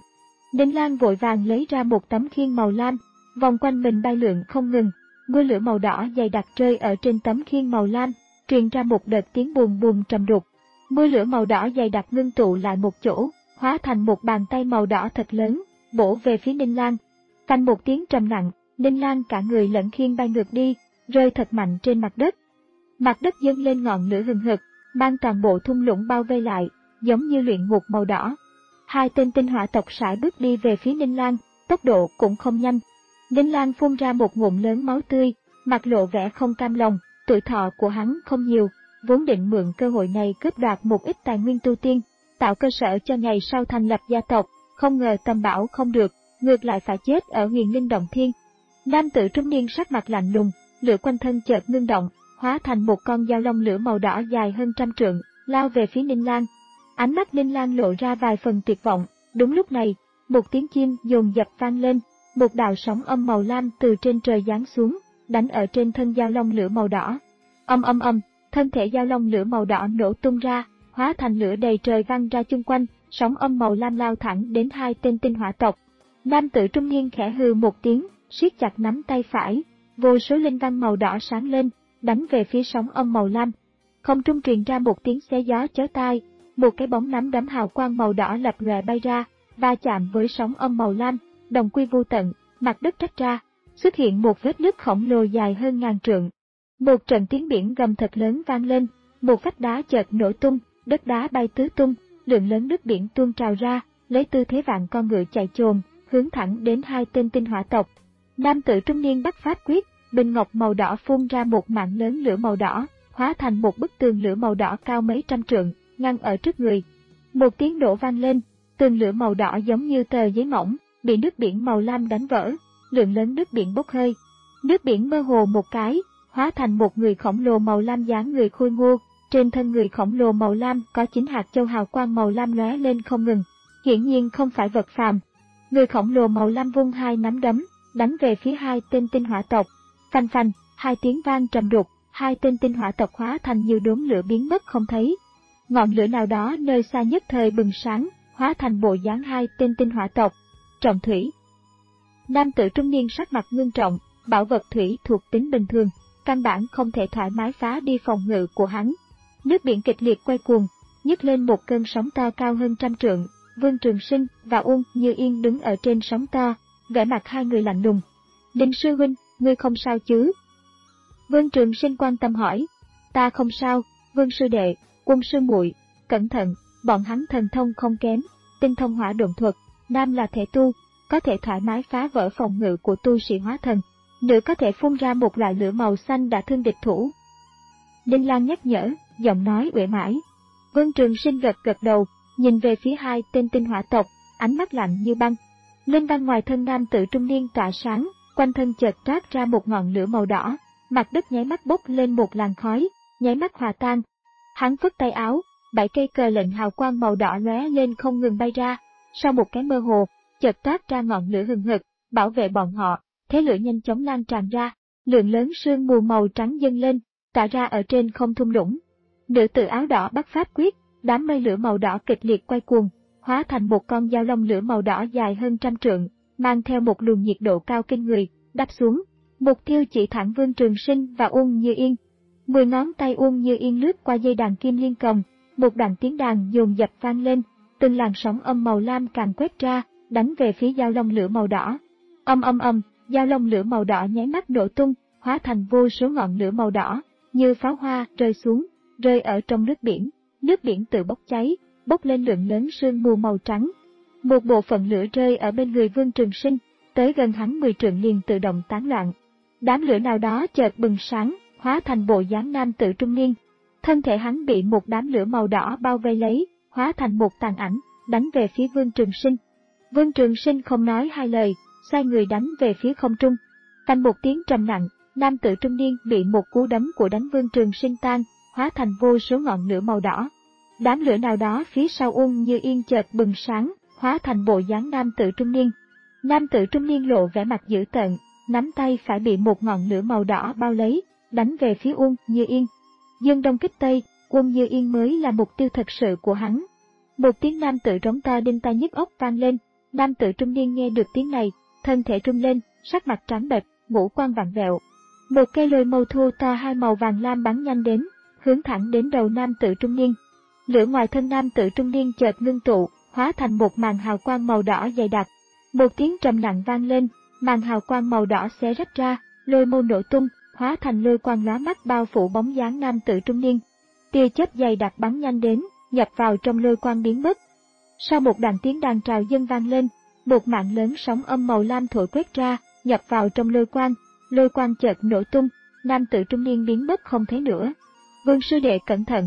Đinh Lan vội vàng lấy ra một tấm khiên màu lam, vòng quanh mình bay lượn không ngừng, mưa lửa màu đỏ dày đặc rơi ở trên tấm khiên màu lam, truyền ra một đợt tiếng bùm bùm trầm đục. Mưa lửa màu đỏ dày đặc ngưng tụ lại một chỗ, hóa thành một bàn tay màu đỏ thật lớn, bổ về phía Đinh Lan. Phanh một tiếng trầm nặng, Đinh Lan cả người lẫn khiên bay ngược đi, rơi thật mạnh trên mặt đất. Mặt đất dâng lên ngọn lửa hừng hực, mang toàn bộ thung lũng bao vây lại, giống như luyện ngục màu đỏ. Hai tên tinh hỏa tộc sải bước đi về phía Đinh Lan, tốc độ cũng không nhanh. Đinh Lan phun ra một ngụm lớn máu tươi, mặt lộ vẻ không cam lòng, tuổi thọ của hắn không nhiều, vốn định mượn cơ hội này cướp đoạt một ít tài nguyên tu tiên, tạo cơ sở cho ngày sau thành lập gia tộc, không ngờ tầm bảo không được, ngược lại phải chết ở Huyền Linh Động Thiên. Nam tử trung niên sắc mặt lạnh lùng, lửa quanh thân chợt ngưng động, hóa thành một con dao long lửa màu đỏ dài hơn trăm trượng, lao về phía Đinh Lan. Ánh mắt Đinh Lan lộ ra vài phần tuyệt vọng. Đúng lúc này, một tiếng chim dồn dập vang lên, một đạo sóng âm màu lam từ trên trời giáng xuống, đánh ở trên thân dao long lửa màu đỏ. Âm âm âm, thân thể dao long lửa màu đỏ nổ tung ra, hóa thành lửa đầy trời văng ra chung quanh, sóng âm màu lam lao thẳng đến hai tên tinh hỏa tộc. Nam tử trung niên khẽ hừ một tiếng, siết chặt nắm tay phải, vô số linh văn màu đỏ sáng lên, đánh về phía sóng âm màu lam. Không trung truyền ra một tiếng xé gió chói tai, một cái bóng nắm đấm hào quang màu đỏ lập lòe bay ra, va chạm với sóng âm màu lam, đồng quy vô tận, mặt đất rách ra, xuất hiện một vết nứt khổng lồ dài hơn ngàn trượng. Một trận tiếng biển gầm thật lớn vang lên, một vách đá chợt nổ tung, đất đá bay tứ tung, lượng lớn nước biển tuôn trào ra, lấy tư thế vạn con ngựa chạy chồm, hướng thẳng đến hai tên tinh hỏa tộc. Nam tử trung niên bắt pháp quyết, bình ngọc màu đỏ phun ra một mạng lớn lửa màu đỏ, hóa thành một bức tường lửa màu đỏ cao mấy trăm trượng, ngăn ở trước người. Một tiếng nổ vang lên, tường lửa màu đỏ giống như tờ giấy mỏng, bị nước biển màu lam đánh vỡ, lượng lớn nước biển bốc hơi. Nước biển mơ hồ một cái, hóa thành một người khổng lồ màu lam dáng người khôi ngô, trên thân người khổng lồ màu lam có chín hạt châu hào quang màu lam lóe lên không ngừng, hiển nhiên không phải vật phàm. Người khổng lồ màu lam vung hai nắm đấm, đánh về phía hai tên tinh hỏa tộc. Phanh phanh, hai tiếng vang trầm đục, hai tên tinh hỏa tộc hóa thành nhiều đốm lửa biến mất không thấy. Ngọn lửa nào đó nơi xa nhất thời bừng sáng, hóa thành bộ dáng hai tên tinh hỏa tộc. Trọng thủy. Nam tử trung niên sắc mặt ngưng trọng, bảo vật thủy thuộc tính bình thường, căn bản không thể thoải mái phá đi phòng ngự của hắn. Nước biển kịch liệt quay cuồng, nhấc lên một cơn sóng to cao hơn trăm trượng. Vương Trường Sinh và Uông Như Yên đứng ở trên sóng to, vẻ mặt hai người lạnh lùng. Đinh sư huynh, ngươi không sao chứ? Vương Trường Sinh quan tâm hỏi. Ta không sao, Vương sư đệ, Quân sư muội, cẩn thận, bọn hắn thần thông không kém, tinh thông hỏa độn thuật, nam là thể tu, có thể thoải mái phá vỡ phòng ngự của tu sĩ hóa thần, nữ có thể phun ra một loại lửa màu xanh đã thương địch thủ. Đinh Lan nhắc nhở, giọng nói uể oải. Vương Trường Sinh gật gật đầu, nhìn về phía hai tên tinh hỏa tộc, ánh mắt lạnh như băng. Linh văn ngoài thân nam tử trung niên tỏa sáng, quanh thân chợt toát ra một ngọn lửa màu đỏ, mặt đất nháy mắt bốc lên một làn khói, nháy mắt hòa tan. Hắn phất tay áo, bảy cây cờ lệnh hào quang màu đỏ lóe lên không ngừng bay ra, sau một cái mơ hồ, chợt toát ra ngọn lửa hừng hực, bảo vệ bọn họ. Thế lửa nhanh chóng lan tràn ra, lượng lớn sương mù màu trắng dâng lên, tỏa ra ở trên không thung lũng. Nữ tử áo đỏ bắt pháp quyết, đám mây lửa màu đỏ kịch liệt quay cuồng, hóa thành một con dao long lửa màu đỏ dài hơn trăm trượng, mang theo một luồng nhiệt độ cao kinh người, đáp xuống. Mục tiêu chỉ thẳng Vương Trường Sinh và Uông Như Yên. Mười ngón tay Uông Như Yên lướt qua dây đàn kim liên cầm, một đoạn tiếng đàn dồn dập vang lên, từng làn sóng âm màu lam càng quét ra, đánh về phía dao long lửa màu đỏ. Âm âm âm, dao long lửa màu đỏ nháy mắt nổ tung, hóa thành vô số ngọn lửa màu đỏ, như pháo hoa rơi xuống, rơi ở trong nước biển. Nước biển tự bốc cháy, bốc lên lượng lớn sương mù màu trắng. Một bộ phận lửa rơi ở bên người Vương Trường Sinh, tới gần hắn mười trượng liền tự động tán loạn. Đám lửa nào đó chợt bừng sáng, hóa thành bộ dáng nam tử trung niên. Thân thể hắn bị một đám lửa màu đỏ bao vây lấy, hóa thành một tàn ảnh, đánh về phía Vương Trường Sinh. Vương Trường Sinh không nói hai lời, xoay người đánh về phía không trung. Canh một tiếng trầm nặng, nam tử trung niên bị một cú đấm của đánh Vương Trường Sinh tan, hóa thành vô số ngọn lửa màu đỏ. Đám lửa nào đó phía sau Uông Như Yên chợt bừng sáng, hóa thành bộ dáng nam tử trung niên. Nam tử trung niên lộ vẻ mặt dữ tợn, nắm tay phải bị một ngọn lửa màu đỏ bao lấy, đánh về phía Uông Như Yên. Dương đông kích tây, Uông Như Yên mới là mục tiêu thật sự của hắn. Một tiếng nam tử trống to đinh tai nhức óc vang lên, Nam tử trung niên nghe được tiếng này, thân thể rung lên, sắc mặt trắng bệch, ngũ quan vặn vẹo. Một cây lôi mâu thô to hai màu vàng lam bắn nhanh đến, hướng thẳng đến đầu nam tử trung niên. Lửa ngoài thân nam tử trung niên chợt ngưng tụ, hóa thành một màn hào quang màu đỏ dày đặc. Một tiếng trầm nặng vang lên, màn hào quang màu đỏ xé rách ra, lôi mâu nổ tung, hóa thành lôi quang lóa mắt bao phủ bóng dáng nam tử trung niên. Tia chớp dày đặc bắn nhanh đến, nhập vào trong lôi quang biến mất. Sau một đoạn tiếng đàn trào dân vang lên, một mạng lớn sóng âm màu lam thổi quét ra, nhập vào trong lôi quang, lôi quang chợt nổ tung, nam tử trung niên biến mất không thấy nữa. Vương sư đệ cẩn thận.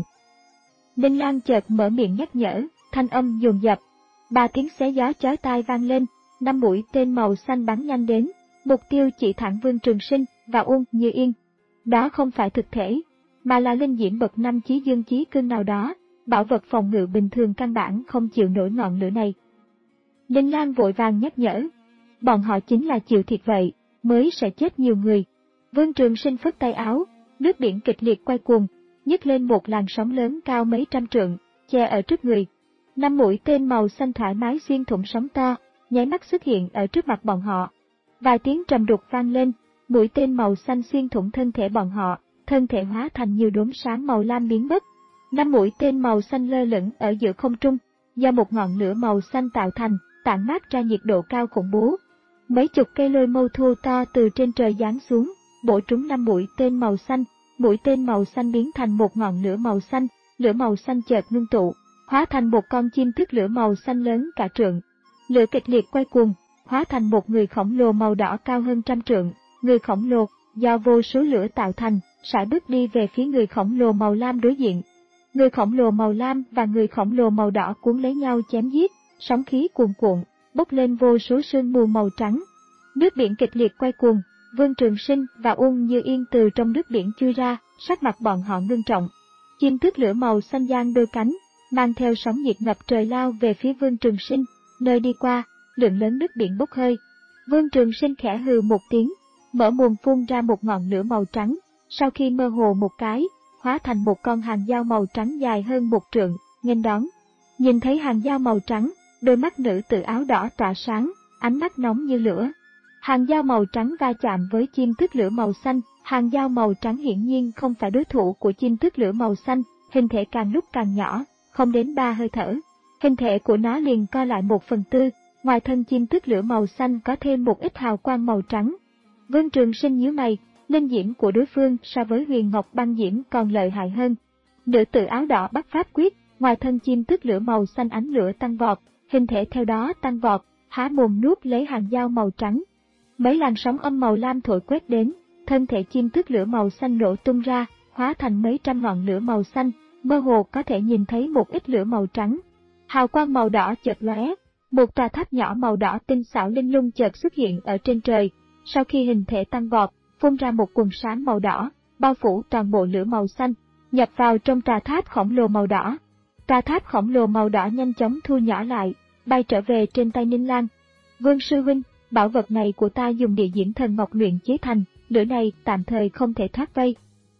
Ninh Lan chợt mở miệng nhắc nhở, thanh âm dồn dập. Ba tiếng xé gió chói tai vang lên, năm mũi tên màu xanh bắn nhanh đến, mục tiêu chỉ thẳng Vương Trường Sinh và Uông Như Yên. Đó không phải thực thể, mà là linh diễm bậc năm chí dương chí cương nào đó, bảo vật phòng ngự bình thường căn bản không chịu nổi ngọn lửa này. Ninh Lan vội vàng nhắc nhở, bọn họ chính là chịu thiệt vậy, mới sẽ chết nhiều người. Vương Trường Sinh phất tay áo, nước biển kịch liệt quay cuồng, nhấc lên một làn sóng lớn cao mấy trăm trượng, che ở trước người. Năm mũi tên màu xanh thoải mái xuyên thủng sóng to, nháy mắt xuất hiện ở trước mặt bọn họ. Vài tiếng trầm đục vang lên, mũi tên màu xanh xuyên thủng thân thể bọn họ, thân thể hóa thành nhiều đốm sáng màu lam biến mất. Năm mũi tên màu xanh lơ lửng ở giữa không trung, do một ngọn lửa màu xanh tạo thành, tản mát ra nhiệt độ cao khủng bố. Mấy chục cây lôi mâu thô to từ trên trời giáng xuống, bổ trúng năm mũi tên màu xanh. Mũi tên màu xanh biến thành một ngọn lửa màu xanh, lửa màu xanh chợt ngưng tụ, hóa thành một con chim thức lửa màu xanh lớn cả trượng. Lửa kịch liệt quay cuồng, hóa thành một người khổng lồ màu đỏ cao hơn trăm trượng. Người khổng lồ, do vô số lửa tạo thành, sải bước đi về phía người khổng lồ màu lam đối diện. Người khổng lồ màu lam và người khổng lồ màu đỏ cuốn lấy nhau chém giết, sóng khí cuồn cuộn, bốc lên vô số sương mù màu trắng. Nước biển kịch liệt quay cuồng, Vương Trường Sinh và Uông Như Yên từ trong nước biển chui ra, sắc mặt bọn họ ngưng trọng. Chim tước lửa màu xanh giang đôi cánh, mang theo sóng nhiệt ngập trời lao về phía Vương Trường Sinh, nơi đi qua, lượng lớn nước biển bốc hơi. Vương Trường Sinh khẽ hừ một tiếng, mở mồm phun ra một ngọn lửa màu trắng, sau khi mơ hồ một cái, hóa thành một con hàng dao màu trắng dài hơn một trượng, nghênh đón. Nhìn thấy hàng dao màu trắng, đôi mắt nữ tử áo đỏ tỏa sáng, ánh mắt nóng như lửa. Hàng dao màu trắng va chạm với chim tước lửa màu xanh, hàng dao màu trắng hiển nhiên không phải đối thủ của chim tước lửa màu xanh, hình thể càng lúc càng nhỏ, không đến ba hơi thở. Hình thể của nó liền co lại một phần tư, ngoài thân chim tước lửa màu xanh có thêm một ít hào quang màu trắng. Vương Trường Sinh nhíu mày, linh diễm của đối phương so với huyền ngọc băng diễm còn lợi hại hơn. Nữ tử áo đỏ bắt pháp quyết, ngoài thân chim tước lửa màu xanh ánh lửa tăng vọt, hình thể theo đó tăng vọt, há mồm nuốt lấy hàng dao màu trắng. Mấy làn sóng âm màu lam thổi quét đến, thân thể chim tước lửa màu xanh nổ tung ra, hóa thành mấy trăm ngọn lửa màu xanh, mơ hồ có thể nhìn thấy một ít lửa màu trắng. Hào quang màu đỏ chợt lóe, một tòa tháp nhỏ màu đỏ tinh xảo linh lung chợt xuất hiện ở trên trời. Sau khi hình thể tăng vọt, phun ra một quần sáng màu đỏ, bao phủ toàn bộ lửa màu xanh, nhập vào trong tòa tháp khổng lồ màu đỏ. Tòa tháp khổng lồ màu đỏ nhanh chóng thu nhỏ lại, bay trở về trên tay Ninh Lan. Vương sư huynh, bảo vật này của ta dùng địa diễm thần ngọc luyện chế thành, lửa này tạm thời không thể thoát vây.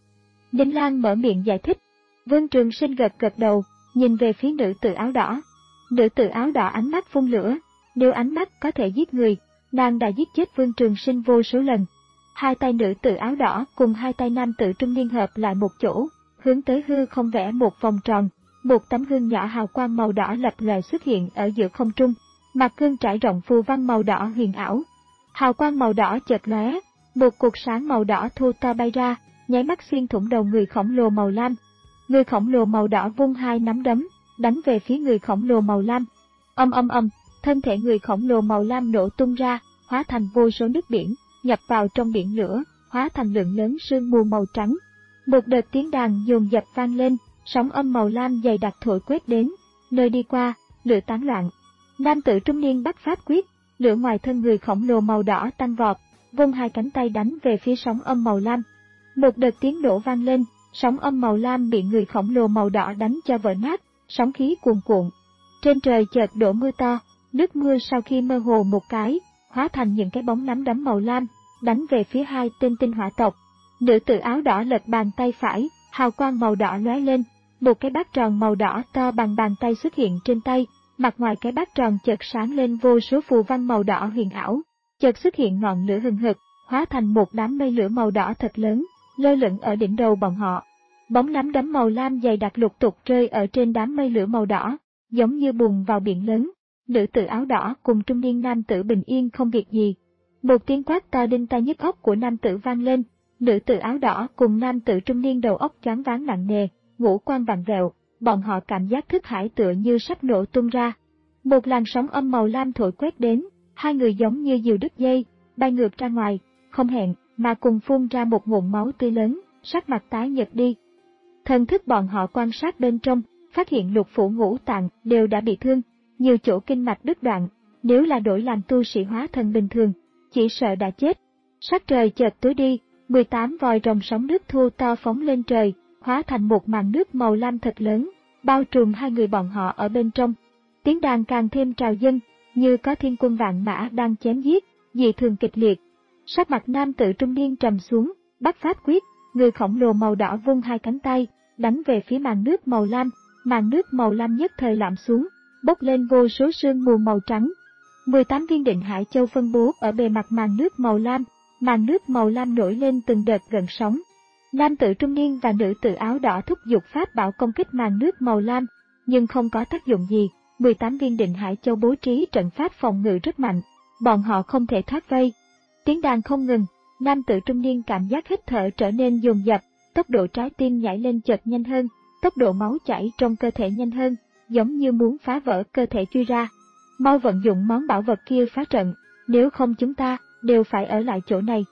Ninh Lan mở miệng giải thích. Vương Trường Sinh gật gật đầu, nhìn về phía nữ tử áo đỏ. Nữ tử áo đỏ ánh mắt phun lửa, nếu ánh mắt có thể giết người, nàng đã giết chết Vương Trường Sinh vô số lần. Hai tay nữ tử áo đỏ cùng hai tay nam tử trung niên hợp lại một chỗ, hướng tới hư không vẽ một vòng tròn, một tấm gương nhỏ hào quang màu đỏ lập lòe xuất hiện ở giữa không trung. Mặt gương trải rộng phù văn màu đỏ huyền ảo. Hào quang màu đỏ chợt lóe, một cột sáng màu đỏ thô to bay ra, nháy mắt xuyên thủng đầu người khổng lồ màu lam. Người khổng lồ màu đỏ vung hai nắm đấm, đánh về phía người khổng lồ màu lam. Âm âm âm, thân thể người khổng lồ màu lam nổ tung ra, hóa thành vô số nước biển, nhập vào trong biển lửa, hóa thành lượng lớn sương mù màu trắng. Một đợt tiếng đàn dồn dập vang lên, sóng âm màu lam dày đặc thổi quét đến, nơi đi qua, lửa tán loạn. Nam tử trung niên bắt pháp quyết, lửa ngoài thân người khổng lồ màu đỏ tăng vọt, vung hai cánh tay đánh về phía sóng âm màu lam. Một đợt tiếng nổ vang lên, sóng âm màu lam bị người khổng lồ màu đỏ đánh cho vỡ nát, sóng khí cuồn cuộn. Trên trời chợt đổ mưa to, nước mưa sau khi mơ hồ một cái, hóa thành những cái bóng nắm đấm màu lam, đánh về phía hai tên tinh hỏa tộc. Nữ tử áo đỏ lật bàn tay phải, hào quang màu đỏ lóe lên, một cái bát tròn màu đỏ to bằng bàn tay xuất hiện trên tay, mặt ngoài cái bát tròn chợt sáng lên vô số phù văn màu đỏ huyền ảo, chợt xuất hiện ngọn lửa hừng hực, hóa thành một đám mây lửa màu đỏ thật lớn, lơ lửng ở đỉnh đầu bọn họ. Bóng nắm đấm màu lam dày đặc lục tục rơi ở trên đám mây lửa màu đỏ, giống như bùn vào biển lớn. Nữ tử áo đỏ cùng trung niên nam tử bình yên không việc gì. Một tiếng quát to đinh tai nhức óc của nam tử vang lên, nữ tử áo đỏ cùng nam tử trung niên đầu óc choáng váng nặng nề, ngũ quan vặn vẹo, bọn họ cảm giác thức hải tựa như sắp nổ tung ra. Một làn sóng âm màu lam thổi quét đến, hai người giống như diều đứt dây, bay ngược ra ngoài, không hẹn mà cùng phun ra một ngụm máu tươi lớn, sắc mặt tái nhợt đi. Thần thức bọn họ quan sát bên trong, phát hiện lục phủ ngũ tạng đều đã bị thương, nhiều chỗ kinh mạch đứt đoạn, nếu là đổi làm tu sĩ hóa thần bình thường, chỉ sợ đã chết. Sắc trời chợt tối đi, mười tám vòi rồng sóng nước thu to phóng lên trời, hóa thành một màn nước màu lam thật lớn, bao trùm hai người bọn họ ở bên trong. Tiếng đàn càng thêm trào dâng, như có thiên quân vạn mã đang chém giết, dị thường kịch liệt. Sắc mặt nam tử trung niên trầm xuống, bắt pháp quyết, người khổng lồ màu đỏ vung hai cánh tay, đánh về phía màn nước màu lam, màn nước màu lam nhất thời lạm xuống, bốc lên vô số sương mù màu trắng. mười tám viên định hải châu phân bố ở bề mặt màn nước màu lam, màn nước màu lam nổi lên từng đợt gần sóng. Nam tử trung niên và nữ tử áo đỏ thúc giục pháp bảo công kích màn nước màu lam, nhưng không có tác dụng gì. mười tám viên định hải châu bố trí trận pháp phòng ngự rất mạnh, bọn họ không thể thoát vây. Tiếng đàn không ngừng, nam tử trung niên cảm giác hít thở trở nên dồn dập, tốc độ trái tim nhảy lên chợt nhanh hơn, tốc độ máu chảy trong cơ thể nhanh hơn, giống như muốn phá vỡ cơ thể chui ra. Mau vận dụng món bảo vật kia phá trận, nếu không chúng ta đều phải ở lại chỗ này.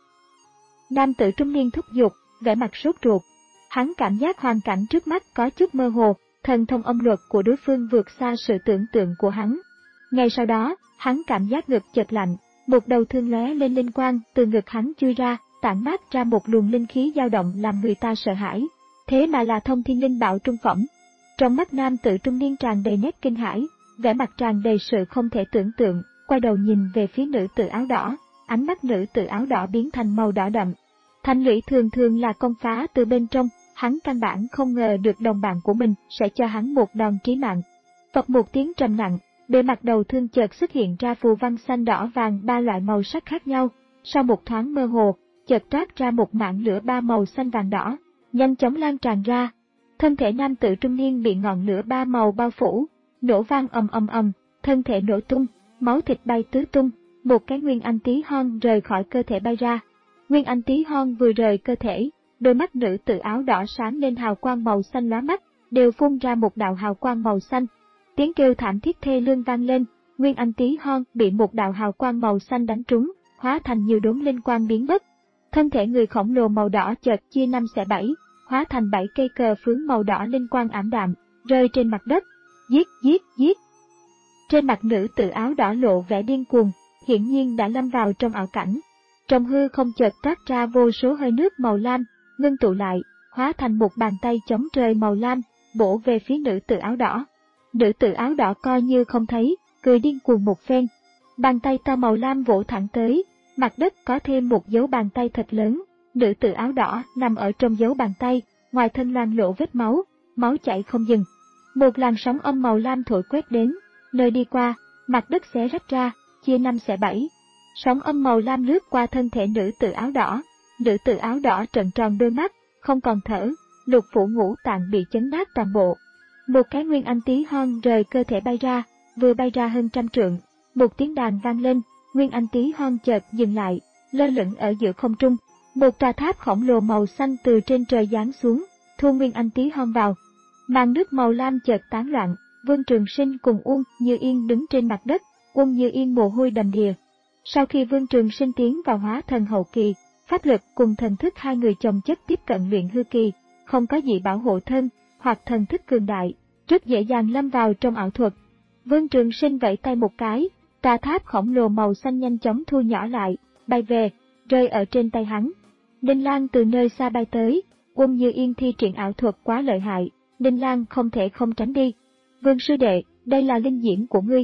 Nam tử trung niên thúc giục, vẻ mặt sốt ruột. Hắn cảm giác hoàn cảnh trước mắt có chút mơ hồ, thần thông âm luật của đối phương vượt xa sự tưởng tượng của hắn. Ngay sau đó, hắn cảm giác ngực chợt lạnh, một đầu thương lóe lên linh quang từ ngực hắn chui ra, tản mát ra một luồng linh khí dao động làm người ta sợ hãi. Thế mà là thông thiên linh bảo trung phẩm. Trong mắt nam tử trung niên tràn đầy nét kinh hãi, vẻ mặt tràn đầy sự không thể tưởng tượng, quay đầu nhìn về phía nữ tử áo đỏ, ánh mắt nữ tử áo đỏ biến thành màu đỏ đậm. Thanh lũy thường thường là công phá từ bên trong, hắn căn bản không ngờ được đồng bạn của mình sẽ cho hắn một đòn chí mạng. Phập một tiếng trầm nặng, bề mặt đầu thương chợt xuất hiện ra phù văn xanh đỏ vàng ba loại màu sắc khác nhau, sau một thoáng mơ hồ, chợt toát ra một mạng lửa ba màu xanh vàng đỏ, nhanh chóng lan tràn ra. Thân thể nam tử trung niên bị ngọn lửa ba màu bao phủ, nổ vang ầm ầm ầm, thân thể nổ tung, máu thịt bay tứ tung, một cái nguyên anh tí hon rời khỏi cơ thể bay ra. Nguyên anh tí hon vừa rời cơ thể, đôi mắt nữ tử áo đỏ sáng lên hào quang màu xanh lóa mắt, đều phun ra một đạo hào quang màu xanh. Tiếng kêu thảm thiết thê lương vang lên, nguyên anh tí hon bị một đạo hào quang màu xanh đánh trúng, hóa thành nhiều đốm linh quang biến mất. Thân thể người khổng lồ màu đỏ chợt chia năm xẻ bảy, hóa thành bảy cây cờ phướng màu đỏ linh quang ảm đạm, rơi trên mặt đất. Giết, giết, giết. Trên mặt nữ tử áo đỏ lộ vẻ điên cuồng, hiển nhiên đã lâm vào trong ảo cảnh. Trong hư không chợt toát ra vô số hơi nước màu lam, ngưng tụ lại, hóa thành một bàn tay chống trời màu lam, bổ về phía nữ tử áo đỏ. Nữ tử áo đỏ coi như không thấy, cười điên cuồng một phen. Bàn tay to màu lam vỗ thẳng tới, mặt đất có thêm một dấu bàn tay thật lớn, nữ tử áo đỏ nằm ở trong dấu bàn tay, ngoài thân loang lộ vết máu, máu chảy không dừng. Một làn sóng âm màu lam thổi quét đến, nơi đi qua, mặt đất xé rách ra, chia năm xẻ bảy. Sóng âm màu lam lướt qua thân thể nữ tử áo đỏ, nữ tử áo đỏ trợn tròn đôi mắt, không còn thở, lục phủ ngũ tạng bị chấn nát toàn bộ. Một cái nguyên anh tí hon rời cơ thể bay ra, vừa bay ra hơn trăm trượng, một tiếng đàn vang lên, nguyên anh tí hon chợt dừng lại, lơ lửng ở giữa không trung. Một tòa tháp khổng lồ màu xanh từ trên trời giáng xuống, thu nguyên anh tí hon vào. Màn nước màu lam chợt tán loạn, Vương Trường Sinh cùng Uông Như Yên đứng trên mặt đất, Uông Như Yên mồ hôi đầm đìa. Sau khi Vương Trường Sinh tiến vào hóa thần hậu kỳ, pháp lực cùng thần thức hai người chồng chất tiếp cận luyện hư kỳ, không có gì bảo hộ thân, hoặc thần thức cường đại, rất dễ dàng lâm vào trong ảo thuật. Vương Trường Sinh vẫy tay một cái, tòa tháp khổng lồ màu xanh nhanh chóng thu nhỏ lại, bay về, rơi ở trên tay hắn. Ninh Lan từ nơi xa bay tới, Uông Như Yên thi triển ảo thuật quá lợi hại, Ninh Lan không thể không tránh đi. Vương sư đệ, đây là linh diễm của ngươi.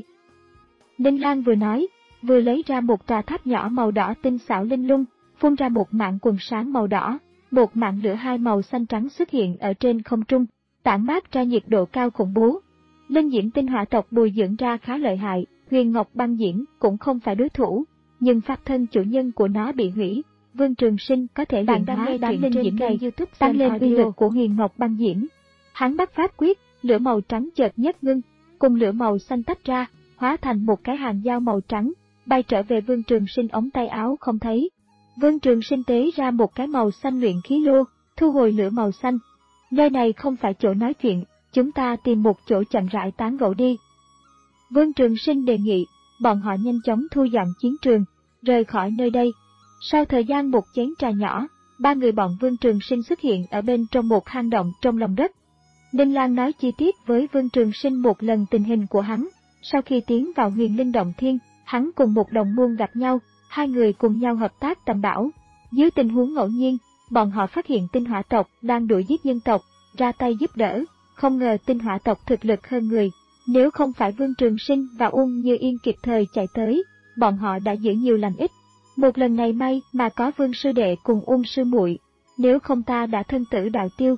Ninh Lan vừa nói, vừa lấy ra một tòa tháp nhỏ màu đỏ tinh xảo linh lung, phun ra một mạng quần sáng màu đỏ, một mạng lửa hai màu xanh trắng xuất hiện ở trên không trung, tản mát ra nhiệt độ cao khủng bố. Linh diễm tinh hỏa tộc bồi dưỡng ra khá lợi hại, Huyền Ngọc băng diễm cũng không phải đối thủ, nhưng pháp thân chủ nhân của nó bị hủy. Vương Trường Sinh có thể luyện hóa đám linh diễm này, tăng lên uy lực của Huyền Ngọc băng diễm. Hắn bắt pháp quyết, lửa màu trắng chợt nhất ngưng, cùng lửa màu xanh tách ra, hóa thành một cái hàng dao màu trắng, bay trở về Vương Trường Sinh ống tay áo không thấy. Vương Trường Sinh tế ra một cái màu xanh luyện khí lô, thu hồi lửa màu xanh. Nơi này không phải chỗ nói chuyện, chúng ta tìm một chỗ chậm rãi tán gẫu đi. Vương Trường Sinh đề nghị, bọn họ nhanh chóng thu dọn chiến trường, rời khỏi nơi đây. Sau thời gian một chén trà nhỏ, ba người bọn Vương Trường Sinh xuất hiện ở bên trong một hang động trong lòng đất. Đinh Lan nói chi tiết với Vương Trường Sinh một lần tình hình của hắn. Sau khi tiến vào Huyền Linh Động Thiên, hắn cùng một đồng môn gặp nhau, hai người cùng nhau hợp tác tầm bảo. Dưới tình huống ngẫu nhiên, bọn họ phát hiện tinh hỏa tộc đang đuổi giết nhân tộc, ra tay giúp đỡ. Không ngờ tinh hỏa tộc thực lực hơn người. Nếu không phải Vương Trường Sinh và Uông Như Yên kịp thời chạy tới, bọn họ đã giữ nhiều lành ít. Một lần này may mà có Vương sư đệ cùng Uông sư muội, nếu không ta đã thân tử đạo tiêu.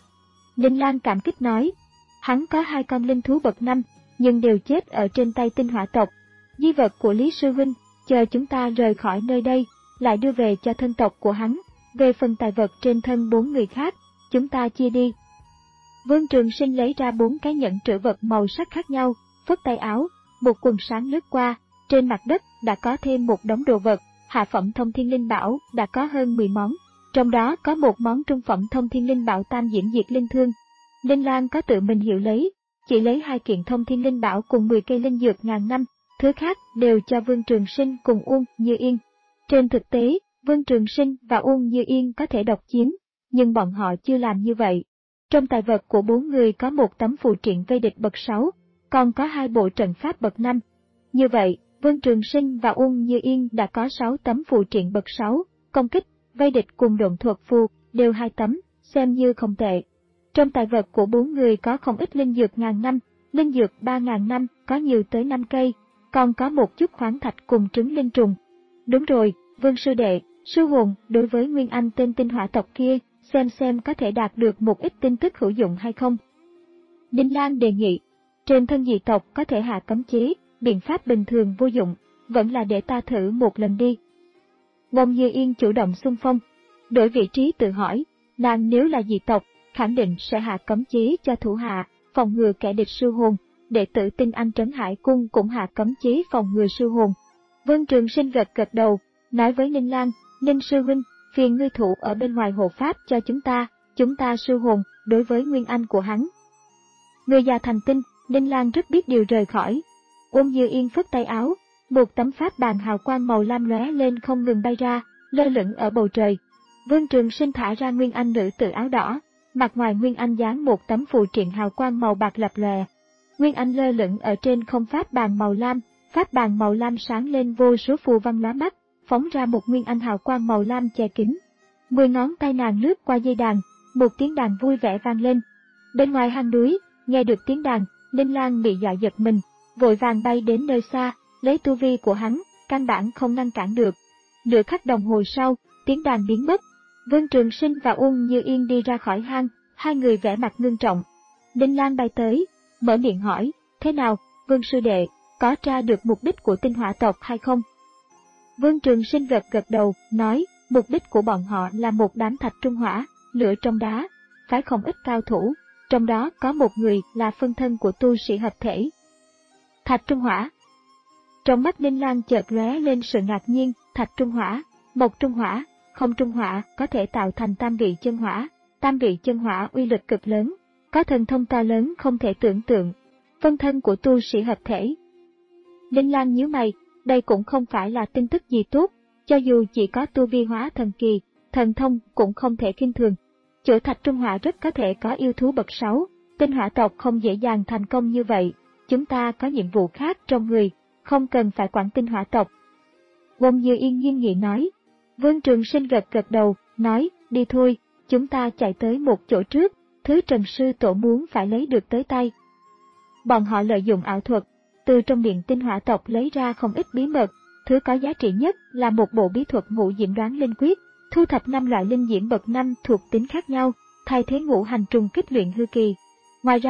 Đinh Lan cảm kích nói, hắn có hai con linh thú bậc năm, nhưng đều chết ở trên tay tinh hỏa tộc. Di vật của Lý sư huynh, chờ chúng ta rời khỏi nơi đây, lại đưa về cho thân tộc của hắn. Về phần tài vật trên thân bốn người khác, chúng ta chia đi. Vương Trường Sinh lấy ra bốn cái nhẫn trữ vật màu sắc khác nhau, phất tay áo, một quần sáng lướt qua, trên mặt đất đã có thêm một đống đồ vật, hạ phẩm thông thiên linh bảo đã có hơn mười món, trong đó có một món trung phẩm thông thiên linh bảo tam diễm diệt linh thương. Đinh Lan có tự mình hiểu lấy, chỉ lấy hai kiện thông thiên linh bảo cùng mười cây linh dược ngàn năm, thứ khác đều cho Vương Trường Sinh cùng Uông Như Yên. Trên thực tế, Vương Trường Sinh và Uông Như Yên có thể độc chiếm, nhưng bọn họ chưa làm như vậy. Trong tài vật của bốn người có một tấm phù triện vây địch bậc sáu, còn có hai bộ trận pháp bậc năm. Như vậy, Vương Trường Sinh và Uông Như Yên đã có sáu tấm phù triện bậc sáu, công kích, vây địch cùng độn thuật phù, đều hai tấm, xem như không tệ. Trong tài vật của bốn người có không ít linh dược ngàn năm, linh dược ba ngàn năm, có nhiều tới năm cây, còn có một chút khoáng thạch cùng trứng linh trùng. Đúng rồi, Vương sư đệ, sư hồn, đối với Nguyên Anh tên tinh hỏa tộc kia, xem xem có thể đạt được một ít tin tức hữu dụng hay không. Đinh Lan đề nghị, trên thân dị tộc có thể hạ cấm chế, biện pháp bình thường vô dụng, vẫn là để ta thử một lần đi. Uông Như Yên chủ động xung phong, đổi vị trí tự hỏi, nàng nếu là dị tộc, khẳng định sẽ hạ cấm chế cho thủ hạ, phòng ngừa kẻ địch sư hồn, đệ tử Tinh Anh Trấn Hải Cung cũng hạ cấm chế phòng ngừa sư hồn. Vương Trường Sinh gật gật đầu, nói với Ninh Lan, Ninh sư huynh, phiền ngươi thủ ở bên ngoài hộ pháp cho chúng ta, chúng ta sư hồn, đối với Nguyên Anh của hắn. Người già thành tinh, Ninh Lan rất biết điều rời khỏi. Uông Như Yên phất tay áo, một tấm pháp bàn hào quang màu lam lóe lên không ngừng bay ra, lơ lửng ở bầu trời. Vương Trường Sinh thả ra Nguyên Anh nữ tử áo đỏ, mặt ngoài Nguyên Anh dán một tấm phù triện hào quang màu bạc lập lòe. Nguyên Anh lơ lửng ở trên không pháp bàn màu lam, pháp bàn màu lam sáng lên vô số phù văn lóa mắt, phóng ra một Nguyên Anh hào quang màu lam che kín. Mười ngón tay nàng lướt qua dây đàn, một tiếng đàn vui vẻ vang lên. Bên ngoài hang núi, nghe được tiếng đàn, Ninh Lan bị dọa giật mình, vội vàng bay đến nơi xa, lấy tu vi của hắn, căn bản không ngăn cản được. Nửa khắc đồng hồ sau, tiếng đàn biến mất. Vương Trường Sinh và Uông Như Yên đi ra khỏi hang, hai người vẻ mặt ngưng trọng. Ninh Lan bay tới, mở miệng hỏi, thế nào, Vương sư đệ, có tra được mục đích của tinh hỏa tộc hay không? Vương Trường Sinh gật gật đầu, nói, mục đích của bọn họ là một đám thạch trung hỏa, lửa trong đá, phái không ít cao thủ, trong đó có một người là phân thân của tu sĩ hợp thể. Thạch trung hỏa. Trong mắt Ninh Lan chợt lóe lên sự ngạc nhiên, thạch trung hỏa, mộc trung hỏa, không trung hỏa có thể tạo thành tam vị chân hỏa, tam vị chân hỏa uy lực cực lớn, có thần thông to lớn không thể tưởng tượng, phân thân của tu sĩ hợp thể. Ninh Lan nhíu mày, đây cũng không phải là tin tức gì tốt, cho dù chỉ có tu vi hóa thần kỳ, thần thông cũng không thể khinh thường. Chỗ thạch trung hỏa rất có thể có yêu thú bậc sáu, tinh hỏa tộc không dễ dàng thành công như vậy, chúng ta có nhiệm vụ khác trong người, không cần phải quản tinh hỏa tộc. Uông Như Yên nghiêm nghị nói. Vương Trường Sinh gật gật đầu, nói, đi thôi, chúng ta chạy tới một chỗ trước, thứ Trần Sư Tổ muốn phải lấy được tới tay. Bọn họ lợi dụng ảo thuật, từ trong điện tinh hỏa tộc lấy ra không ít bí mật, thứ có giá trị nhất là một bộ bí thuật ngũ diễm đoán linh quyết, thu thập năm loại linh diễm bậc năm thuộc tính khác nhau, thay thế ngũ hành trùng kích luyện hư kỳ. Ngoài ra,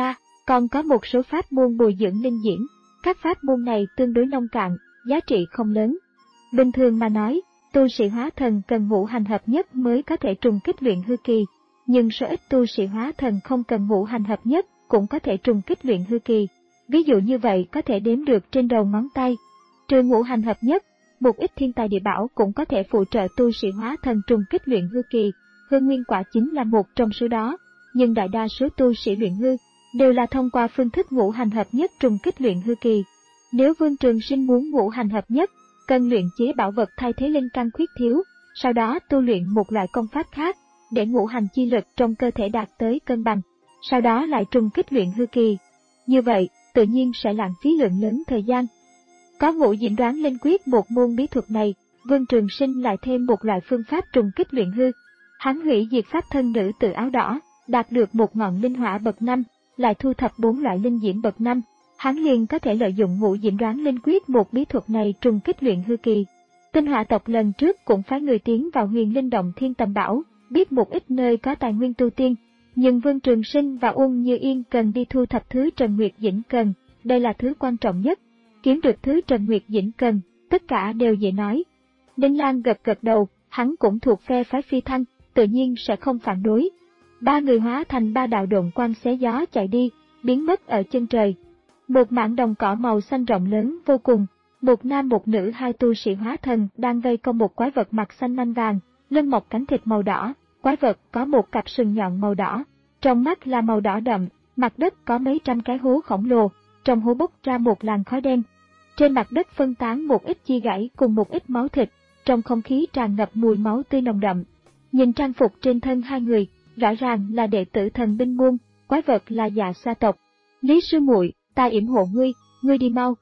Còn có một số pháp môn bồi dưỡng linh diễm, các pháp môn này tương đối nông cạn, giá trị không lớn. Bình thường mà nói, tu sĩ hóa thần cần ngũ hành hợp nhất mới có thể trùng kích luyện hư kỳ, nhưng số ít tu sĩ hóa thần không cần ngũ hành hợp nhất cũng có thể trùng kích luyện hư kỳ. Ví dụ như vậy có thể đếm được trên đầu ngón tay. Trừ ngũ hành hợp nhất, một ít thiên tài địa bảo cũng có thể phụ trợ tu sĩ hóa thần trùng kích luyện hư kỳ, hư nguyên quả chính là một trong số đó, nhưng đại đa số tu sĩ luyện hư đều là thông qua phương thức ngũ hành hợp nhất trùng kích luyện hư kỳ. Nếu Vương Trường Sinh muốn ngũ hành hợp nhất, cần luyện chế bảo vật thay thế linh căn khuyết thiếu, sau đó tu luyện một loại công pháp khác, để ngũ hành chi lực trong cơ thể đạt tới cân bằng, sau đó lại trùng kích luyện hư kỳ. Như vậy, tự nhiên sẽ lãng phí lượng lớn thời gian. Có ngũ diễm đoán linh quyết một môn bí thuật này, Vương Trường Sinh lại thêm một loại phương pháp trùng kích luyện hư. Hắn hủy diệt pháp thân nữ tử áo đỏ, đạt được một ngọn linh hỏa bậc năm, lại thu thập bốn loại linh diễm bậc năm. Hắn liền có thể lợi dụng ngũ diễm đoán linh quyết một bí thuật này trùng kích luyện hư kỳ. Tinh Hỏa tộc lần trước cũng phái người tiến vào Huyền Linh Động Thiên Tầm Bảo, biết một ít nơi có tài nguyên tu tiên, nhưng Vương Trường Sinh và Uông Như Yên cần đi thu thập thứ Trần Nguyệt Dĩnh cần, đây là thứ quan trọng nhất. Kiếm được thứ Trần Nguyệt Dĩnh cần, tất cả đều dễ nói. Đinh Lan gật gật đầu, hắn cũng thuộc phe phái Phi Thăng, tự nhiên sẽ không phản đối. Ba người hóa thành ba đạo độn quang xé gió chạy đi, biến mất ở chân trời. Một mảng đồng cỏ màu xanh rộng lớn vô cùng, một nam một nữ hai tu sĩ hóa thần đang vây công một quái vật mặt xanh nanh vàng, lưng mọc cánh thịt màu đỏ, quái vật có một cặp sừng nhọn màu đỏ, trong mắt là màu đỏ đậm, mặt đất có mấy trăm cái hố khổng lồ, trong hố bốc ra một làn khói đen. Trên mặt đất phân tán một ít chi gãy cùng một ít máu thịt, trong không khí tràn ngập mùi máu tươi nồng đậm. Nhìn trang phục trên thân hai người, rõ ràng là đệ tử Thần Binh môn, quái vật là Dạ Sa tộc. Lý sư muội, ta yểm hộ ngươi, ngươi đi mau.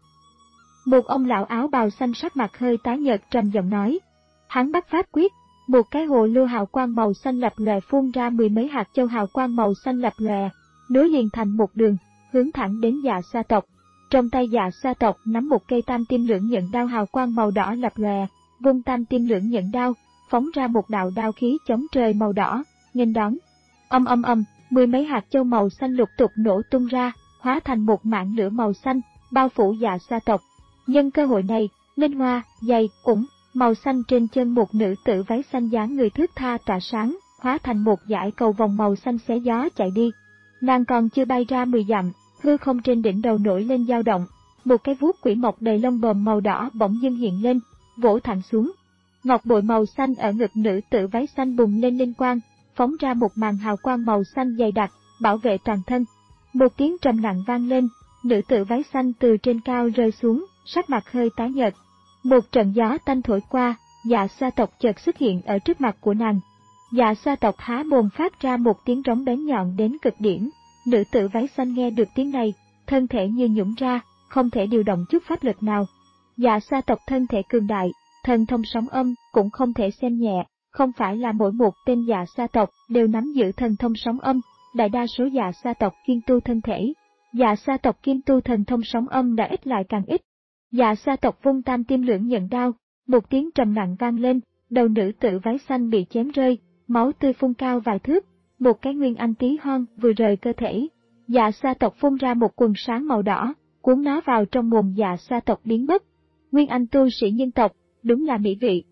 Một ông lão áo bào xanh sắc mặt hơi tái nhợt trầm giọng nói. Hắn bắt pháp quyết, một cái hồ lô hào quang màu xanh lập lòe phun ra mười mấy hạt châu hào quang màu xanh lập lòe, nối liền thành một đường, hướng thẳng đến Dạ Sa tộc. Trong tay Dạ Sa tộc nắm một cây tam tim lưỡng nhận đao hào quang màu đỏ lập lòe, vung tam tim lưỡng nhận đao, phóng ra một đạo đao khí chống trời màu đỏ, nghênh đón. Âm âm âm, mười mấy hạt châu màu xanh lục tục nổ tung ra, hóa thành một mảng lửa màu xanh, bao phủ Dạ Sa tộc. Nhân cơ hội này, linh hoa, giày, ủng, màu xanh trên chân một nữ tử váy xanh dáng người thướt tha tỏa sáng, hóa thành một dải cầu vòng màu xanh xé gió chạy đi. Nàng còn chưa bay ra mười dặm, hư không trên đỉnh đầu nổi lên dao động, một cái vuốt quỷ mộc đầy lông bờm màu đỏ bỗng dưng hiện lên, vỗ thẳng xuống. Ngọc bội màu xanh ở ngực nữ tử váy xanh bùng lên linh quang, phóng ra một màn hào quang màu xanh dày đặc, bảo vệ toàn thân. Một tiếng trầm nặng vang lên, nữ tử váy xanh từ trên cao rơi xuống, sắc mặt hơi tái nhợt. Một trận gió tanh thổi qua, Dạ Sa tộc chợt xuất hiện ở trước mặt của nàng. Dạ Sa tộc há mồm phát ra một tiếng rống bén nhọn đến cực điểm. Nữ tử váy xanh nghe được tiếng này, thân thể như nhũn ra, không thể điều động chút pháp lực nào. Dạ Sa tộc thân thể cường đại, thần thông sóng âm cũng không thể xem nhẹ, không phải là mỗi một tên Dạ Sa tộc đều nắm giữ thần thông sóng âm, đại đa số Dạ Sa tộc kiêm tu thân thể. Dạ Sa tộc kiêm tu thần thông sóng âm đã ít lại càng ít. Dạ Sa tộc vung tam tim lưỡng nhận đao, một tiếng trầm nặng vang lên, đầu nữ tử váy xanh bị chém rơi, máu tươi phun cao vài thước, một cái nguyên anh tí hon vừa rời cơ thể. Dạ Sa tộc phun ra một quần sáng màu đỏ, cuốn nó vào trong mồm Dạ Sa tộc biến mất. Nguyên anh tu sĩ nhân tộc, đúng là mỹ vị.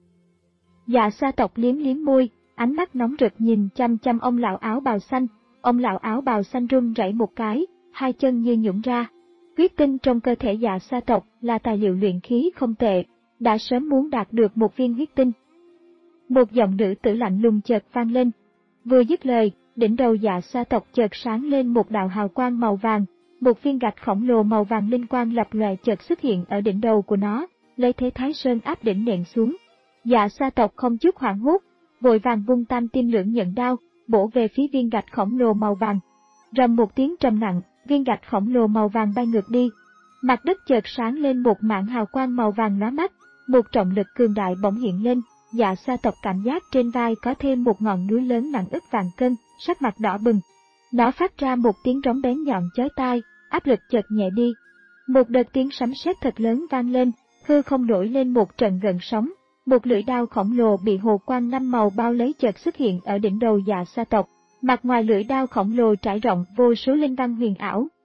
Dạ Sa tộc liếm liếm môi, ánh mắt nóng rực nhìn chăm chăm ông lão áo bào xanh. Ông lão áo bào xanh run rẩy một cái, hai chân như nhũn ra. Huyết tinh trong cơ thể Dạ Sa tộc là tài liệu luyện khí không tệ, đã sớm muốn đạt được một viên huyết tinh. Một giọng nữ tử lạnh lùng chợt vang lên. Vừa dứt lời, đỉnh đầu Dạ Sa tộc chợt sáng lên một đạo hào quang màu vàng, một viên gạch khổng lồ màu vàng linh quang lập lòe chợt xuất hiện ở đỉnh đầu của nó, lấy thế Thái Sơn áp đỉnh nện xuống. Dạ Sa tộc không chút hoảng hốt, vội vàng vung tam tim lưỡng nhận đao, bổ về phía viên gạch khổng lồ màu vàng. Rầm một tiếng trầm nặng, viên gạch khổng lồ màu vàng bay ngược đi. Mặt đất chợt sáng lên một mảng hào quang màu vàng lóa mắt, một trọng lực cường đại bỗng hiện lên. Dạ Sa tộc cảm giác trên vai có thêm một ngọn núi lớn nặng ức vạn cân, sắc mặt đỏ bừng. Nó phát ra một tiếng rống bén nhọn chói tai, áp lực chợt nhẹ đi. Một đợt tiếng sấm sét thật lớn vang lên, hư không nổi lên một trận gợn sóng. Một lưỡi đao khổng lồ bị hồ quang năm màu bao lấy chợt xuất hiện ở đỉnh đầu Dạ Sa tộc. Mặt ngoài lưỡi đao khổng lồ trải rộng vô số linh văn huyền ảo,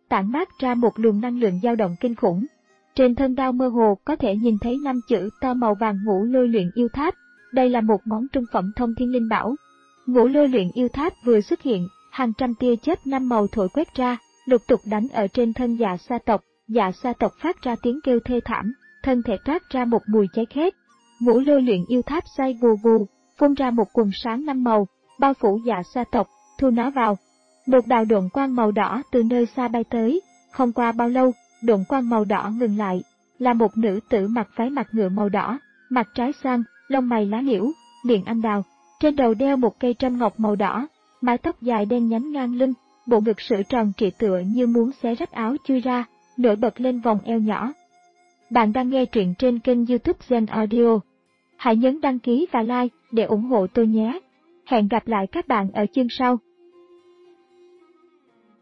tản mát ra một luồng năng lượng dao động kinh khủng. Trên thân đao mơ hồ có thể nhìn thấy năm chữ to màu vàng Ngũ Lôi Luyện Yêu Tháp. Đây là một món trung phẩm thông thiên linh bảo. Ngũ Lôi Luyện Yêu Tháp vừa xuất hiện, hàng trăm tia chớp năm màu thổi quét ra, lục tục đánh ở trên thân Dạ Sa tộc. Dạ Sa tộc phát ra tiếng kêu thê thảm, thân thể toát ra một mùi cháy khét. Ngũ Lôi Luyện Yêu Tháp xoay vù vù, phun ra một quần sáng năm màu, bao phủ Dạ Sa tộc, thu nó vào. Một đạo độn quang màu đỏ từ nơi xa bay tới, không qua bao lâu, độn quang màu đỏ ngừng lại, là một nữ tử mặc váy mặt ngựa màu đỏ, mặt trái xoan, lông mày lá liễu, miệng anh đào, trên đầu đeo một cây trâm ngọc màu đỏ, mái tóc dài đen nhánh ngang lưng, bộ ngực sữa tròn trịa tựa như muốn xé rách áo chui ra, nổi bật lên vòng eo nhỏ. Bạn đang nghe truyện trên kênh YouTube Zen Audio. Hãy nhấn đăng ký và like để ủng hộ tôi nhé. Hẹn gặp lại các bạn ở chương sau.